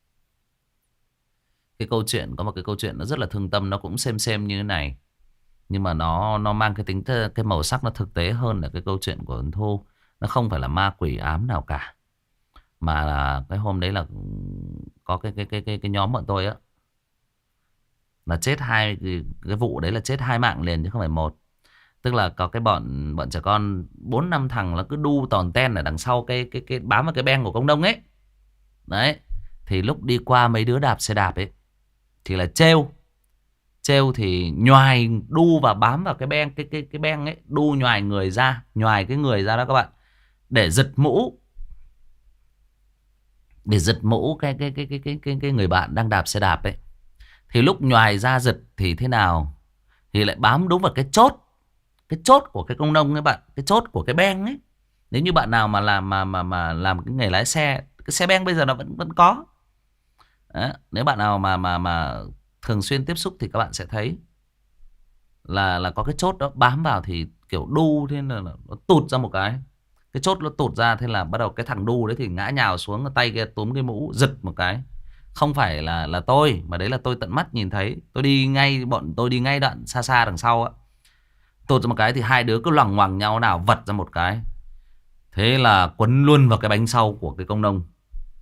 cái câu chuyện, có một cái câu chuyện nó rất là thương tâm, nó cũng xem xem như thế này. Nhưng mà nó nó mang cái tính, cái màu sắc nó thực tế hơn là cái câu chuyện của Ân Thu. Nó không phải là ma quỷ ám nào cả. Mà là cái hôm đấy là có cái cái cái cái, cái nhóm bọn tôi á, là chết hai, cái vụ đấy là chết hai mạng liền chứ không phải một. Tức là có cái bọn bọn trẻ con bốn năm thằng là cứ đu tòn ten ở đằng sau cái cái cái bám vào cái beng của công nông ấy. Đấy. Thì lúc đi qua mấy đứa đạp xe đạp ấy thì là trêu. Trêu thì nhoài đu và bám vào cái beng, cái cái cái beng ấy, đu nhoài người ra, nhoài cái người ra đó các bạn, để giật mũ. để giật mũ cái cái cái cái cái cái, cái người bạn đang đạp xe đạp ấy. Thì lúc nhoài ra giật thì thế nào? Thì lại bám đúng vào cái chốt, cái chốt của cái công nông ấy bạn, cái chốt của cái beng ấy. Nếu như bạn nào mà làm mà mà mà làm cái nghề lái xe, cái xe beng bây giờ nó vẫn vẫn có. Đấy, nếu bạn nào mà mà mà thường xuyên tiếp xúc thì các bạn sẽ thấy là là có cái chốt đó bám vào thì kiểu đu, thế là nó tụt ra một cái. Cái chốt nó tụt ra, thế là bắt đầu cái thằng đu đấy thì ngã nhào xuống, tay kia túm cái mũ giật một cái. Không phải là là tôi, mà đấy là tôi tận mắt nhìn thấy. Tôi đi ngay, bọn tôi đi ngay đoạn xa xa đằng sau á. Tụt ra một cái thì hai đứa cứ loằng ngoằng nhau, nào vật ra một cái. Thế là quấn luôn vào cái bánh sau của cái công nông.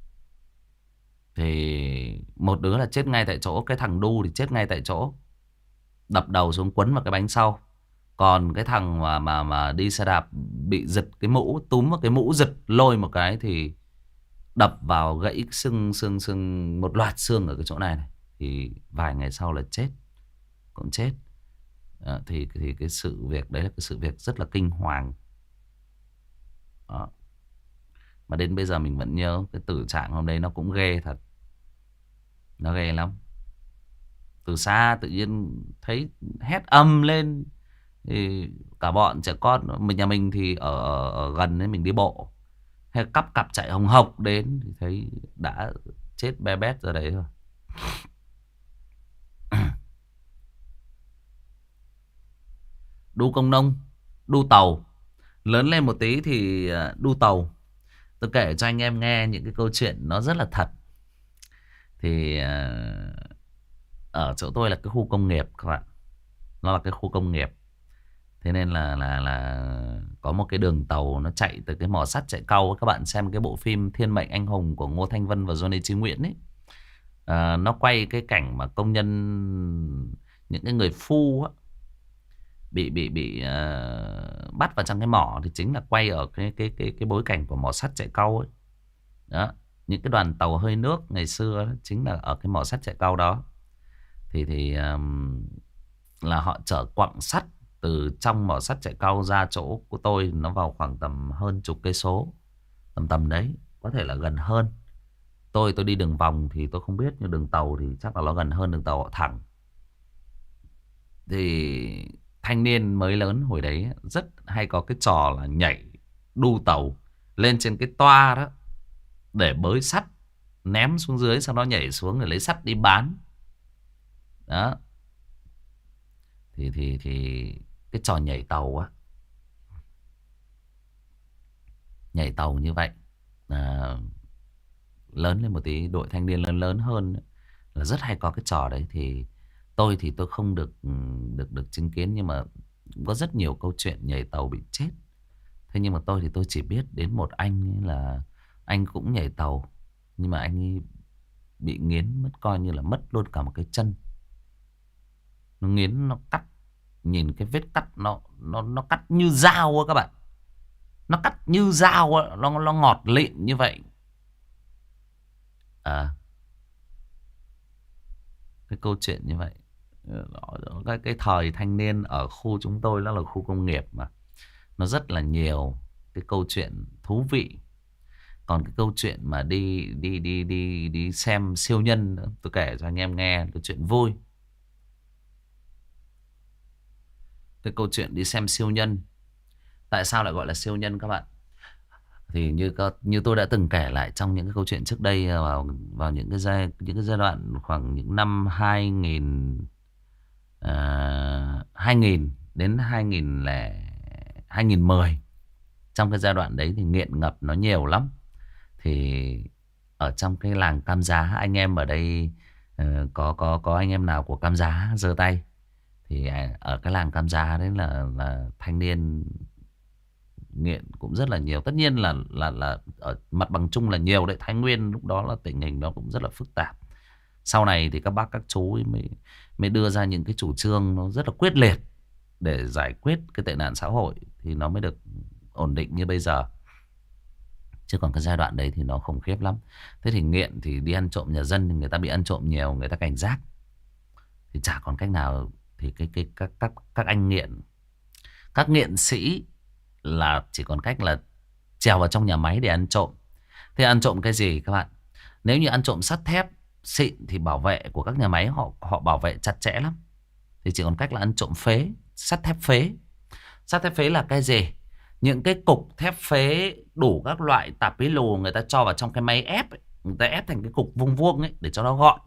Thì một đứa là chết ngay tại chỗ, cái thằng đu thì chết ngay tại chỗ, đập đầu xuống quấn vào cái bánh sau. Còn cái thằng mà mà mà đi xe đạp bị giật cái mũ, túm vào cái mũ giật lôi một cái thì đập vào gãy xương xương xương một loạt xương ở cái chỗ này này. Thì vài ngày sau là chết, cũng chết. À, thì thì cái sự việc đấy là cái sự việc rất là kinh hoàng. Đó. Mà đến bây giờ mình vẫn nhớ cái tử trạng hôm đấy, nó cũng ghê thật, nó ghê lắm. Từ xa tự nhiên thấy hét ầm lên thì cả bọn trẻ con mình, nhà mình thì ở, ở gần đấy, mình đi bộ hay cắp cặp chạy hồng hộc đến thì thấy đã chết be bét ra đấy rồi. Đu công nông, đu tàu. Lớn lên một tí thì à, đu tàu. Tôi kể cho anh em nghe những cái câu chuyện nó rất là thật. Thì à, ở chỗ tôi là cái khu công nghiệp các bạn. Nó là cái khu công nghiệp. Thế nên là là là có một cái đường tàu nó chạy từ cái mỏ sắt chạy cau. Các bạn xem cái bộ phim Thiên Mệnh Anh Hùng của Ngô Thanh Vân và Johnny Chí Nguyễn ấy. À, nó quay cái cảnh mà công nhân, những cái người phu á, bị bị bị uh, bắt vào trong cái mỏ, thì chính là quay ở cái cái cái cái bối cảnh của mỏ sắt chạy cau ấy. Đó, những cái đoàn tàu hơi nước ngày xưa đó, chính là ở cái mỏ sắt chạy cau đó. Thì thì um, là họ chở quặng sắt từ trong mỏ sắt chạy cau ra chỗ của tôi, nó vào khoảng tầm hơn chục cây số, tầm tầm đấy, có thể là gần hơn. Tôi tôi đi đường vòng thì tôi không biết, nhưng đường tàu thì chắc là nó gần hơn đường tàu họ thẳng. Thì thanh niên mới lớn hồi đấy rất hay có cái trò là nhảy đu tàu lên trên cái toa đó để bới sắt ném xuống dưới, sau đó nhảy xuống để lấy sắt đi bán. Đó. Thì thì thì cái trò nhảy tàu á, nhảy tàu như vậy à, lớn lên một tí, đội thanh niên lớn lớn hơn là rất hay có cái trò đấy. Thì tôi thì tôi không được được được chứng kiến, nhưng mà có rất nhiều câu chuyện nhảy tàu bị chết. Thế nhưng mà tôi thì tôi chỉ biết đến một anh ấy, là anh cũng nhảy tàu, nhưng mà anh ấy bị nghiến mất, coi như là mất luôn cả một cái chân. Nó nghiến, nó cắt, nhìn cái vết cắt nó nó nó cắt như dao á các bạn. Nó cắt như dao á, nó nó ngọt lịm như vậy. À, cái câu chuyện như vậy. Cái, cái thời thanh niên ở khu chúng tôi, nó là khu công nghiệp mà, nó rất là nhiều cái câu chuyện thú vị. Còn cái câu chuyện mà đi đi đi đi đi xem siêu nhân nữa, tôi kể cho anh em nghe cái chuyện vui. Cái câu chuyện đi xem siêu nhân. Tại sao lại gọi là siêu nhân các bạn? Thì như như tôi đã từng kể lại trong những cái câu chuyện trước đây, vào vào những cái giai những cái giai đoạn khoảng những năm hai nghìn, uh, hai nghìn đến hai nghìn lẻ hai nghìn mười. Trong cái giai đoạn đấy thì nghiện ngập nó nhiều lắm. Thì ở trong cái làng Cam Giá, anh em ở đây uh, có có có anh em nào của Cam Giá giơ tay. Thì ở cái làng Cam Giá đấy là là thanh niên nghiện cũng rất là nhiều. Tất nhiên là là là ở mặt bằng chung là nhiều đấy. Thái Nguyên lúc đó là tình hình nó cũng rất là phức tạp. Sau này thì các bác các chú ấy mới mới đưa ra những cái chủ trương nó rất là quyết liệt để giải quyết cái tệ nạn xã hội, thì nó mới được ổn định như bây giờ. Chứ còn cái giai đoạn đấy thì nó khủng khiếp lắm. Thế thì nghiện thì đi ăn trộm nhà dân, thì người ta bị ăn trộm nhiều, người ta cảnh giác thì chả còn cách nào. Thì cái cái các các các anh nghiện, các nghiện sĩ là chỉ còn cách là trèo vào trong nhà máy để ăn trộm. Thế ăn trộm cái gì các bạn? Nếu như ăn trộm sắt thép xịn thì bảo vệ của các nhà máy họ họ bảo vệ chặt chẽ lắm. Thì chỉ còn cách là ăn trộm phế, sắt thép phế. Sắt thép phế là cái gì? Những cái cục thép phế đủ các loại tạp bí lù người ta cho vào trong cái máy ép ấy. Người ta ép thành cái cục vuông vuông ấy để cho nó gọn.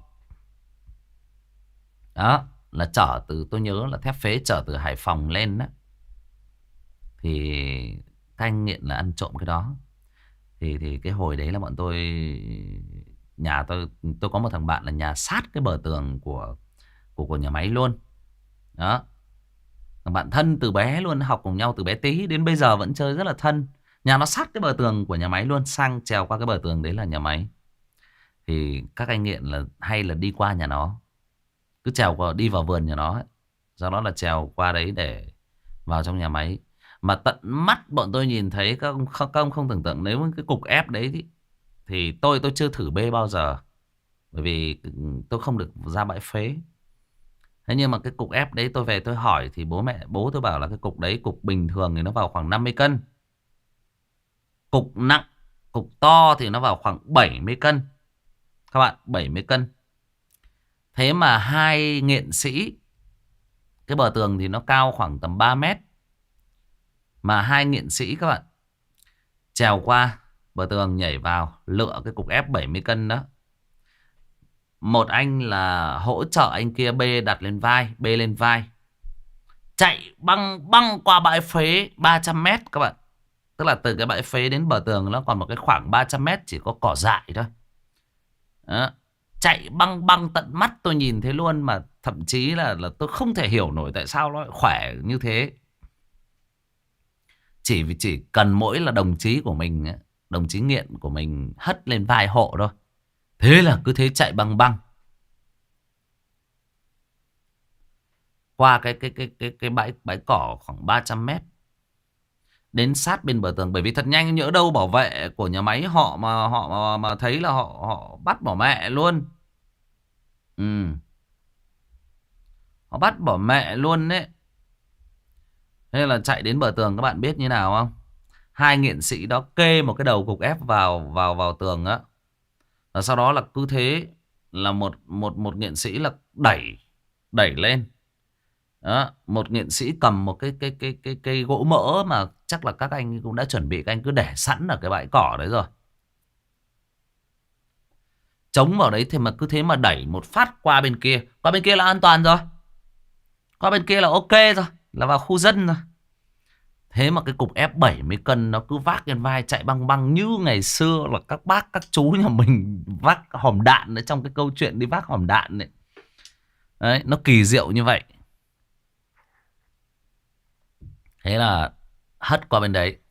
Đó là chở từ, tôi nhớ là thép phế chở từ Hải Phòng lên đó. Thì các anh nghiện là ăn trộm cái đó. Thì thì cái hồi đấy là bọn tôi, nhà tôi tôi có một thằng bạn là nhà sát cái bờ tường của của của nhà máy luôn. Đó. Thằng bạn thân từ bé luôn, học cùng nhau từ bé tí đến bây giờ vẫn chơi rất là thân. Nhà nó sát cái bờ tường của nhà máy luôn, sang trèo qua cái bờ tường đấy là nhà máy. Thì các anh nghiện là hay là đi qua nhà nó, cứ trèo qua đi vào vườn nhà nó ấy. Do đó là trèo qua đấy để vào trong nhà máy. Mà tận mắt bọn tôi nhìn thấy, các ông không, các ông không tưởng tượng nếu cái cục ép đấy thì, thì tôi tôi chưa thử bê bao giờ. Bởi vì tôi không được ra bãi phế. Thế nhưng mà cái cục ép đấy tôi về tôi hỏi thì bố mẹ bố tôi bảo là cái cục đấy, cục bình thường thì nó vào khoảng năm mươi cân. Cục nặng, cục to thì nó vào khoảng bảy mươi cân. Các bạn, bảy mươi cân. Thế mà hai nghệ sĩ, cái bờ tường thì nó cao khoảng tầm ba mét. Mà hai nghệ sĩ các bạn trèo qua bờ tường nhảy vào lựa cái cục ép bảy mươi cân đó. Một anh là hỗ trợ anh kia bê đặt lên vai, bê lên vai. Chạy băng băng qua bãi phế ba trăm mét các bạn. Tức là từ cái bãi phế đến bờ tường nó còn một cái khoảng ba trăm mét chỉ có cỏ dại thôi. Đó. Chạy băng băng tận mắt tôi nhìn thấy luôn. Mà thậm chí là, là tôi không thể hiểu nổi tại sao nó khỏe như thế. Chỉ vì chỉ cần mỗi là đồng chí của mình, đồng chí nghiện của mình hất lên vai hộ thôi. Thế là cứ thế chạy băng băng qua cái cái cái cái cái bãi bãi cỏ khoảng ba trăm mét đến sát bên bờ tường. Bởi vì thật nhanh, nhỡ đâu bảo vệ của nhà máy họ mà họ mà, mà thấy là họ họ bắt bỏ mẹ luôn. Ừ. Họ bắt bỏ mẹ luôn đấy. Thế là chạy đến bờ tường, các bạn biết như nào không? Hai nghệ sĩ đó kê một cái đầu cục ép vào vào vào tường á. Và sau đó là cứ thế là một một một nghệ sĩ là đẩy đẩy lên. Đó, một nghệ sĩ cầm một cái cái cái cái cây gỗ mỡ mà chắc là các anh cũng đã chuẩn bị, các anh cứ để sẵn ở cái bãi cỏ đấy rồi. Chống vào đấy thì mà cứ thế mà đẩy một phát qua bên kia. Qua bên kia là an toàn rồi. Qua bên kia là ok rồi, là vào khu dân rồi. Thế mà cái cục ép bảy mươi cân nó cứ vác trên vai chạy băng băng như ngày xưa là các bác các chú nhà mình vác hòm đạn ở trong cái câu chuyện đi vác hòm đạn đấy. Đấy, nó kỳ diệu như vậy. Thế là hất qua bên đấy.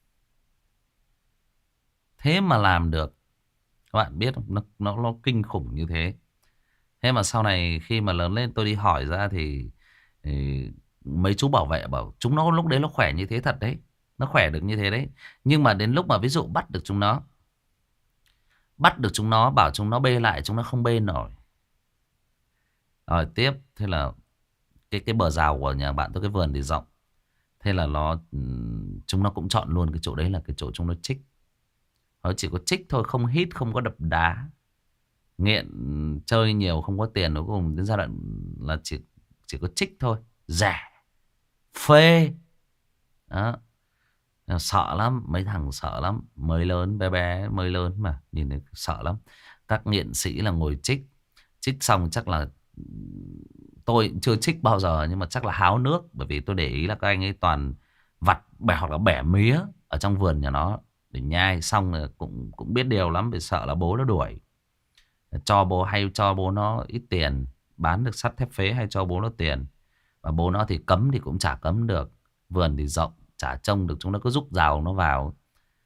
Thế mà làm được. Các bạn biết nó, nó, nó kinh khủng như thế. Thế mà sau này khi mà lớn lên tôi đi hỏi ra thì, thì mấy chú bảo vệ bảo chúng nó lúc đấy nó khỏe như thế thật đấy. Nó khỏe được như thế đấy. Nhưng mà đến lúc mà ví dụ bắt được chúng nó, bắt được chúng nó bảo chúng nó bê lại, chúng nó không bê nổi. Rồi tiếp. Thế là cái, cái bờ rào của nhà bạn tôi, cái vườn thì rộng. Thế là nó chúng nó cũng chọn luôn cái chỗ đấy là cái chỗ chúng nó chích. Nó chỉ có chích thôi, không hít, không có đập đá. Nghiện chơi nhiều không có tiền, cuối cùng đến giai đoạn là chỉ chỉ có trích thôi, rẻ, phê. Đó. Sợ lắm, mấy thằng sợ lắm, mới lớn bé bé mới lớn mà nhìn thấy sợ lắm. Các nghiện sĩ là ngồi trích, trích xong chắc là tôi chưa trích bao giờ nhưng mà chắc là háo nước, bởi vì tôi để ý là các anh ấy toàn vặt bẻ hoặc là bẻ mía ở trong vườn nhà nó để nhai, xong rồi cũng cũng biết điều lắm vì sợ là bố nó đuổi. Cho bố hay cho bố nó ít tiền, bán được sắt thép phế hay cho bố nó tiền. Và bố nó thì cấm thì cũng chả cấm được. Vườn thì rộng, chả trông được, chúng nó cứ rúc rào nó vào.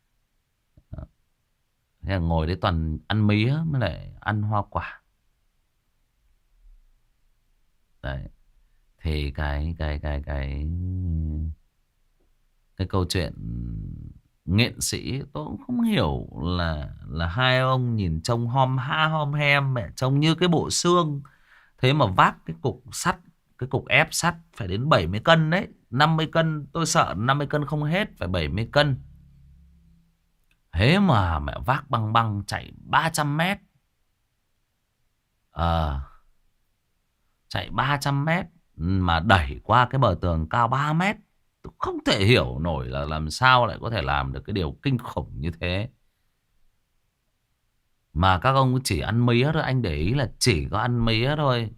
Thế là ngồi đấy toàn ăn mía mới lại ăn hoa quả. Đấy. Thì cái cái cái cái cái câu chuyện nghệ sĩ tôi cũng không hiểu là là hai ông nhìn trông hom ha hom hem mẹ, trông như cái bộ xương. Thế mà vác cái cục sắt, cái cục ép sắt phải đến bảy mươi cân đấy. năm mươi cân tôi sợ năm mươi cân không hết, phải bảy mươi cân. Thế mà mẹ vác băng băng chạy ba trăm mét. Ờ, chạy ba trăm mét mà đẩy qua cái bờ tường cao ba mét. Tôi không thể hiểu nổi là làm sao lại có thể làm được cái điều kinh khủng như thế. Mà các ông chỉ ăn mía thôi, anh để ý là chỉ có ăn mía thôi.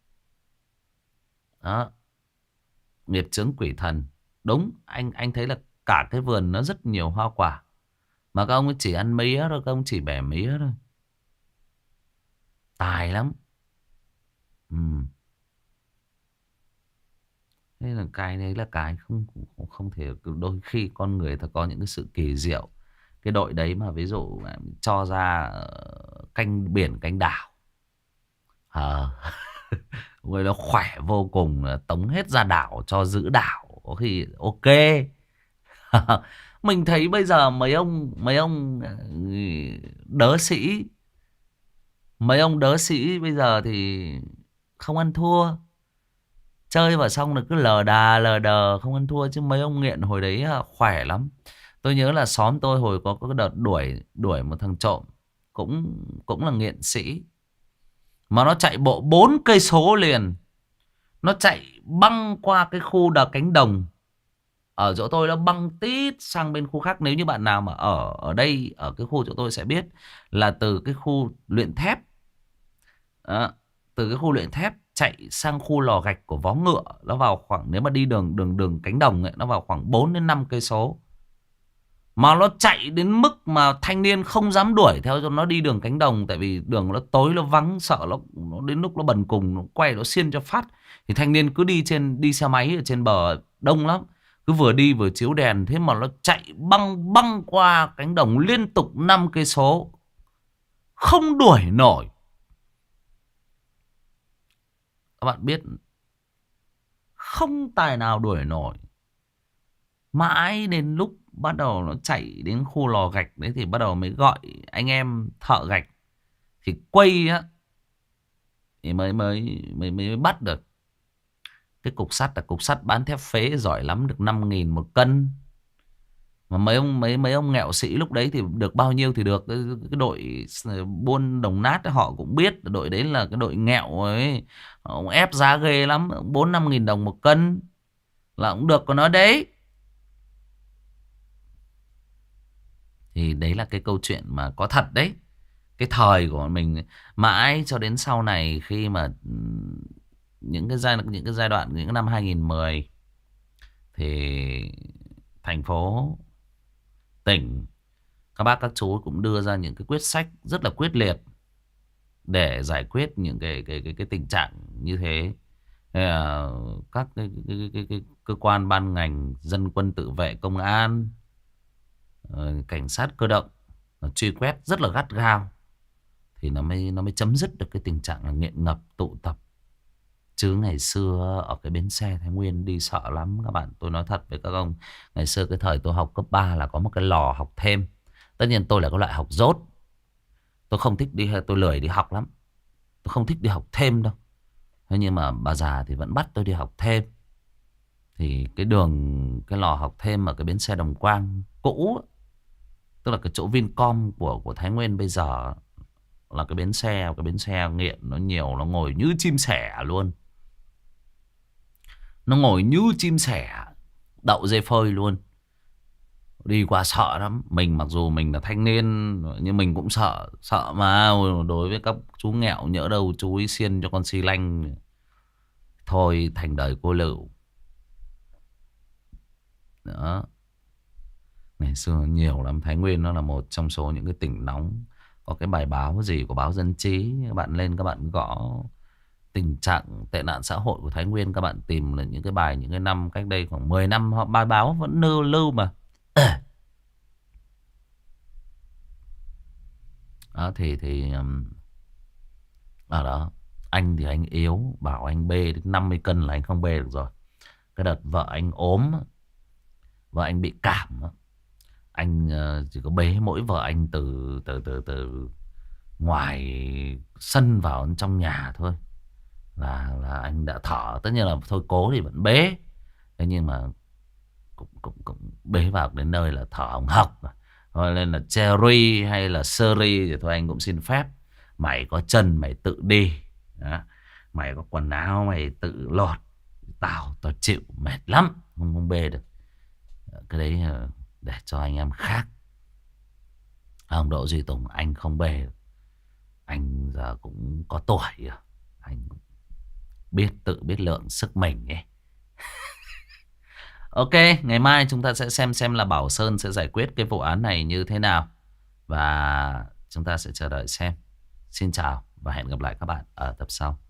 Đó, nghiệp chướng quỷ thần. Đúng, anh anh thấy là cả cái vườn nó rất nhiều hoa quả. Mà các ông ấy chỉ ăn mía thôi, các ông chỉ bẻ mía thôi. Tài lắm. Ừ. Thế là cái đấy là cái không không, không thể. Đôi khi con người ta có những cái sự kỳ diệu. Cái đội đấy mà ví dụ mà cho ra ờ, canh biển canh đảo, ờ người nó khỏe vô cùng, là tống hết ra đảo cho giữ đảo có khi ok. Mình thấy bây giờ mấy ông mấy ông ờ, đớ sĩ, mấy ông đớ sĩ bây giờ thì không ăn thua. Chơi vào xong là cứ lờ đà lờ đờ không ăn thua. Chứ mấy ông nghiện hồi đấy à, khỏe lắm. Tôi nhớ là xóm tôi hồi có cái đợt đuổi đuổi một thằng trộm, cũng cũng là nghiện sĩ, mà nó chạy bộ bốn cây số liền. Nó chạy băng qua cái khu đờ cánh đồng ở chỗ tôi, nó băng tít sang bên khu khác. Nếu như bạn nào mà ở ở đây ở cái khu chỗ tôi sẽ biết là từ cái khu luyện thép. Đó, từ cái khu luyện thép chạy sang khu lò gạch của Vó Ngựa, nó vào khoảng, nếu mà đi đường đường đường cánh đồng ấy, nó vào khoảng bốn đến năm cây số. Mà nó chạy đến mức mà thanh niên không dám đuổi theo cho nó đi đường cánh đồng, tại vì đường nó tối nó vắng, sợ nó, nó đến lúc nó bần cùng nó quay nó xiên cho phát. Thì thanh niên cứ đi trên đi xe máy ở trên bờ đông lắm, cứ vừa đi vừa chiếu đèn. Thế mà nó chạy băng băng qua cánh đồng liên tục năm cây số, không đuổi nổi. Các bạn biết, không tài nào đuổi nổi. Mãi đến lúc bắt đầu nó chạy đến khu lò gạch đấy thì bắt đầu mới gọi anh em thợ gạch. Thì quay á, thì mới mới mới mới bắt được. Cái cục sắt là cục sắt bán thép phế giỏi lắm, được năm nghìn một cân. Mà mấy ông mấy mấy ông nghèo sĩ lúc đấy thì được bao nhiêu thì được. Cái, cái đội buôn đồng nát ấy, họ cũng biết đội đấy là cái đội nghèo ấy. Ông ép giá ghê lắm, bốn năm nghìn đồng một cân là cũng được của nó đấy. Thì đấy là cái câu chuyện mà có thật đấy. Cái thời của mình mãi cho đến sau này, khi mà những cái giai những cái giai đoạn, những cái năm hai nghìn mười thì thành phố, tỉnh, các bác các chú cũng đưa ra những cái quyết sách rất là quyết liệt để giải quyết những cái cái cái, cái tình trạng như thế. Thế là các cái, cái, cái, cái, cái cơ quan ban ngành, dân quân tự vệ, công an, cảnh sát cơ động, nó truy quét rất là gắt gao, thì nó mới nó mới chấm dứt được cái tình trạng là nghiện ngập tụ tập. Chứ ngày xưa ở cái bến xe Thái Nguyên đi sợ lắm các bạn. Tôi nói thật với các ông, ngày xưa cái thời tôi học cấp ba là có một cái lò học thêm. Tất nhiên tôi là cái loại học dốt, tôi không thích đi, tôi lười đi học lắm, tôi không thích đi học thêm đâu. Thế nhưng mà bà già thì vẫn bắt tôi đi học thêm. Thì cái đường, cái lò học thêm ở cái bến xe Đồng Quang cũ, tức là cái chỗ Vincom của của Thái Nguyên bây giờ, là cái bến xe, cái bến xe nghiện nó nhiều, nó ngồi như chim sẻ luôn. Nó ngồi như chim sẻ, đậu dây phơi luôn. Đi qua sợ lắm. Mình mặc dù mình là thanh niên nhưng mình cũng sợ. Sợ mà đối với các chú nghèo, nhỡ đâu chú ấy xiên cho con xi lanh, thôi thành đời cô lựu. Đó. Ngày xưa nhiều lắm. Thái Nguyên nó là một trong số những cái tỉnh nóng. Có cái bài báo gì của báo Dân Trí, các bạn lên các bạn gõ tình trạng tệ nạn xã hội của Thái Nguyên, các bạn tìm là những cái bài những cái năm cách đây khoảng mười năm, họ bài báo vẫn lưu lưu mà. Đó, thì thì ở đó anh thì anh yếu, bảo anh bê đến năm mươi cân là anh không bê được rồi. Cái đợt vợ anh ốm, vợ anh bị cảm, anh chỉ có bế mỗi vợ anh từ từ từ từ ngoài sân vào trong nhà thôi là là anh đã thở. Tất nhiên là thôi cố thì vẫn bế, thế nhưng mà cũng cũng cũng bế vào đến nơi là thở hồng hộc thôi. Nên là Cherry hay là Seri thì thôi anh cũng xin phép, mày có chân mày tự đi, Đó. Mày có quần áo mày tự lột. Tao, tao chịu mệt lắm. Không, không bê được. Cái đấy để cho anh em khác. Ông Đỗ Duy Tùng anh không bê được. Anh giờ cũng có tuổi rồi. Anh biết tự biết lượng sức mình ấy. Ok, ngày mai chúng ta sẽ xem xem là Bảo Sơn sẽ giải quyết cái vụ án này như thế nào. Và chúng ta sẽ chờ đợi xem. Xin chào và hẹn gặp lại các bạn ở tập sau.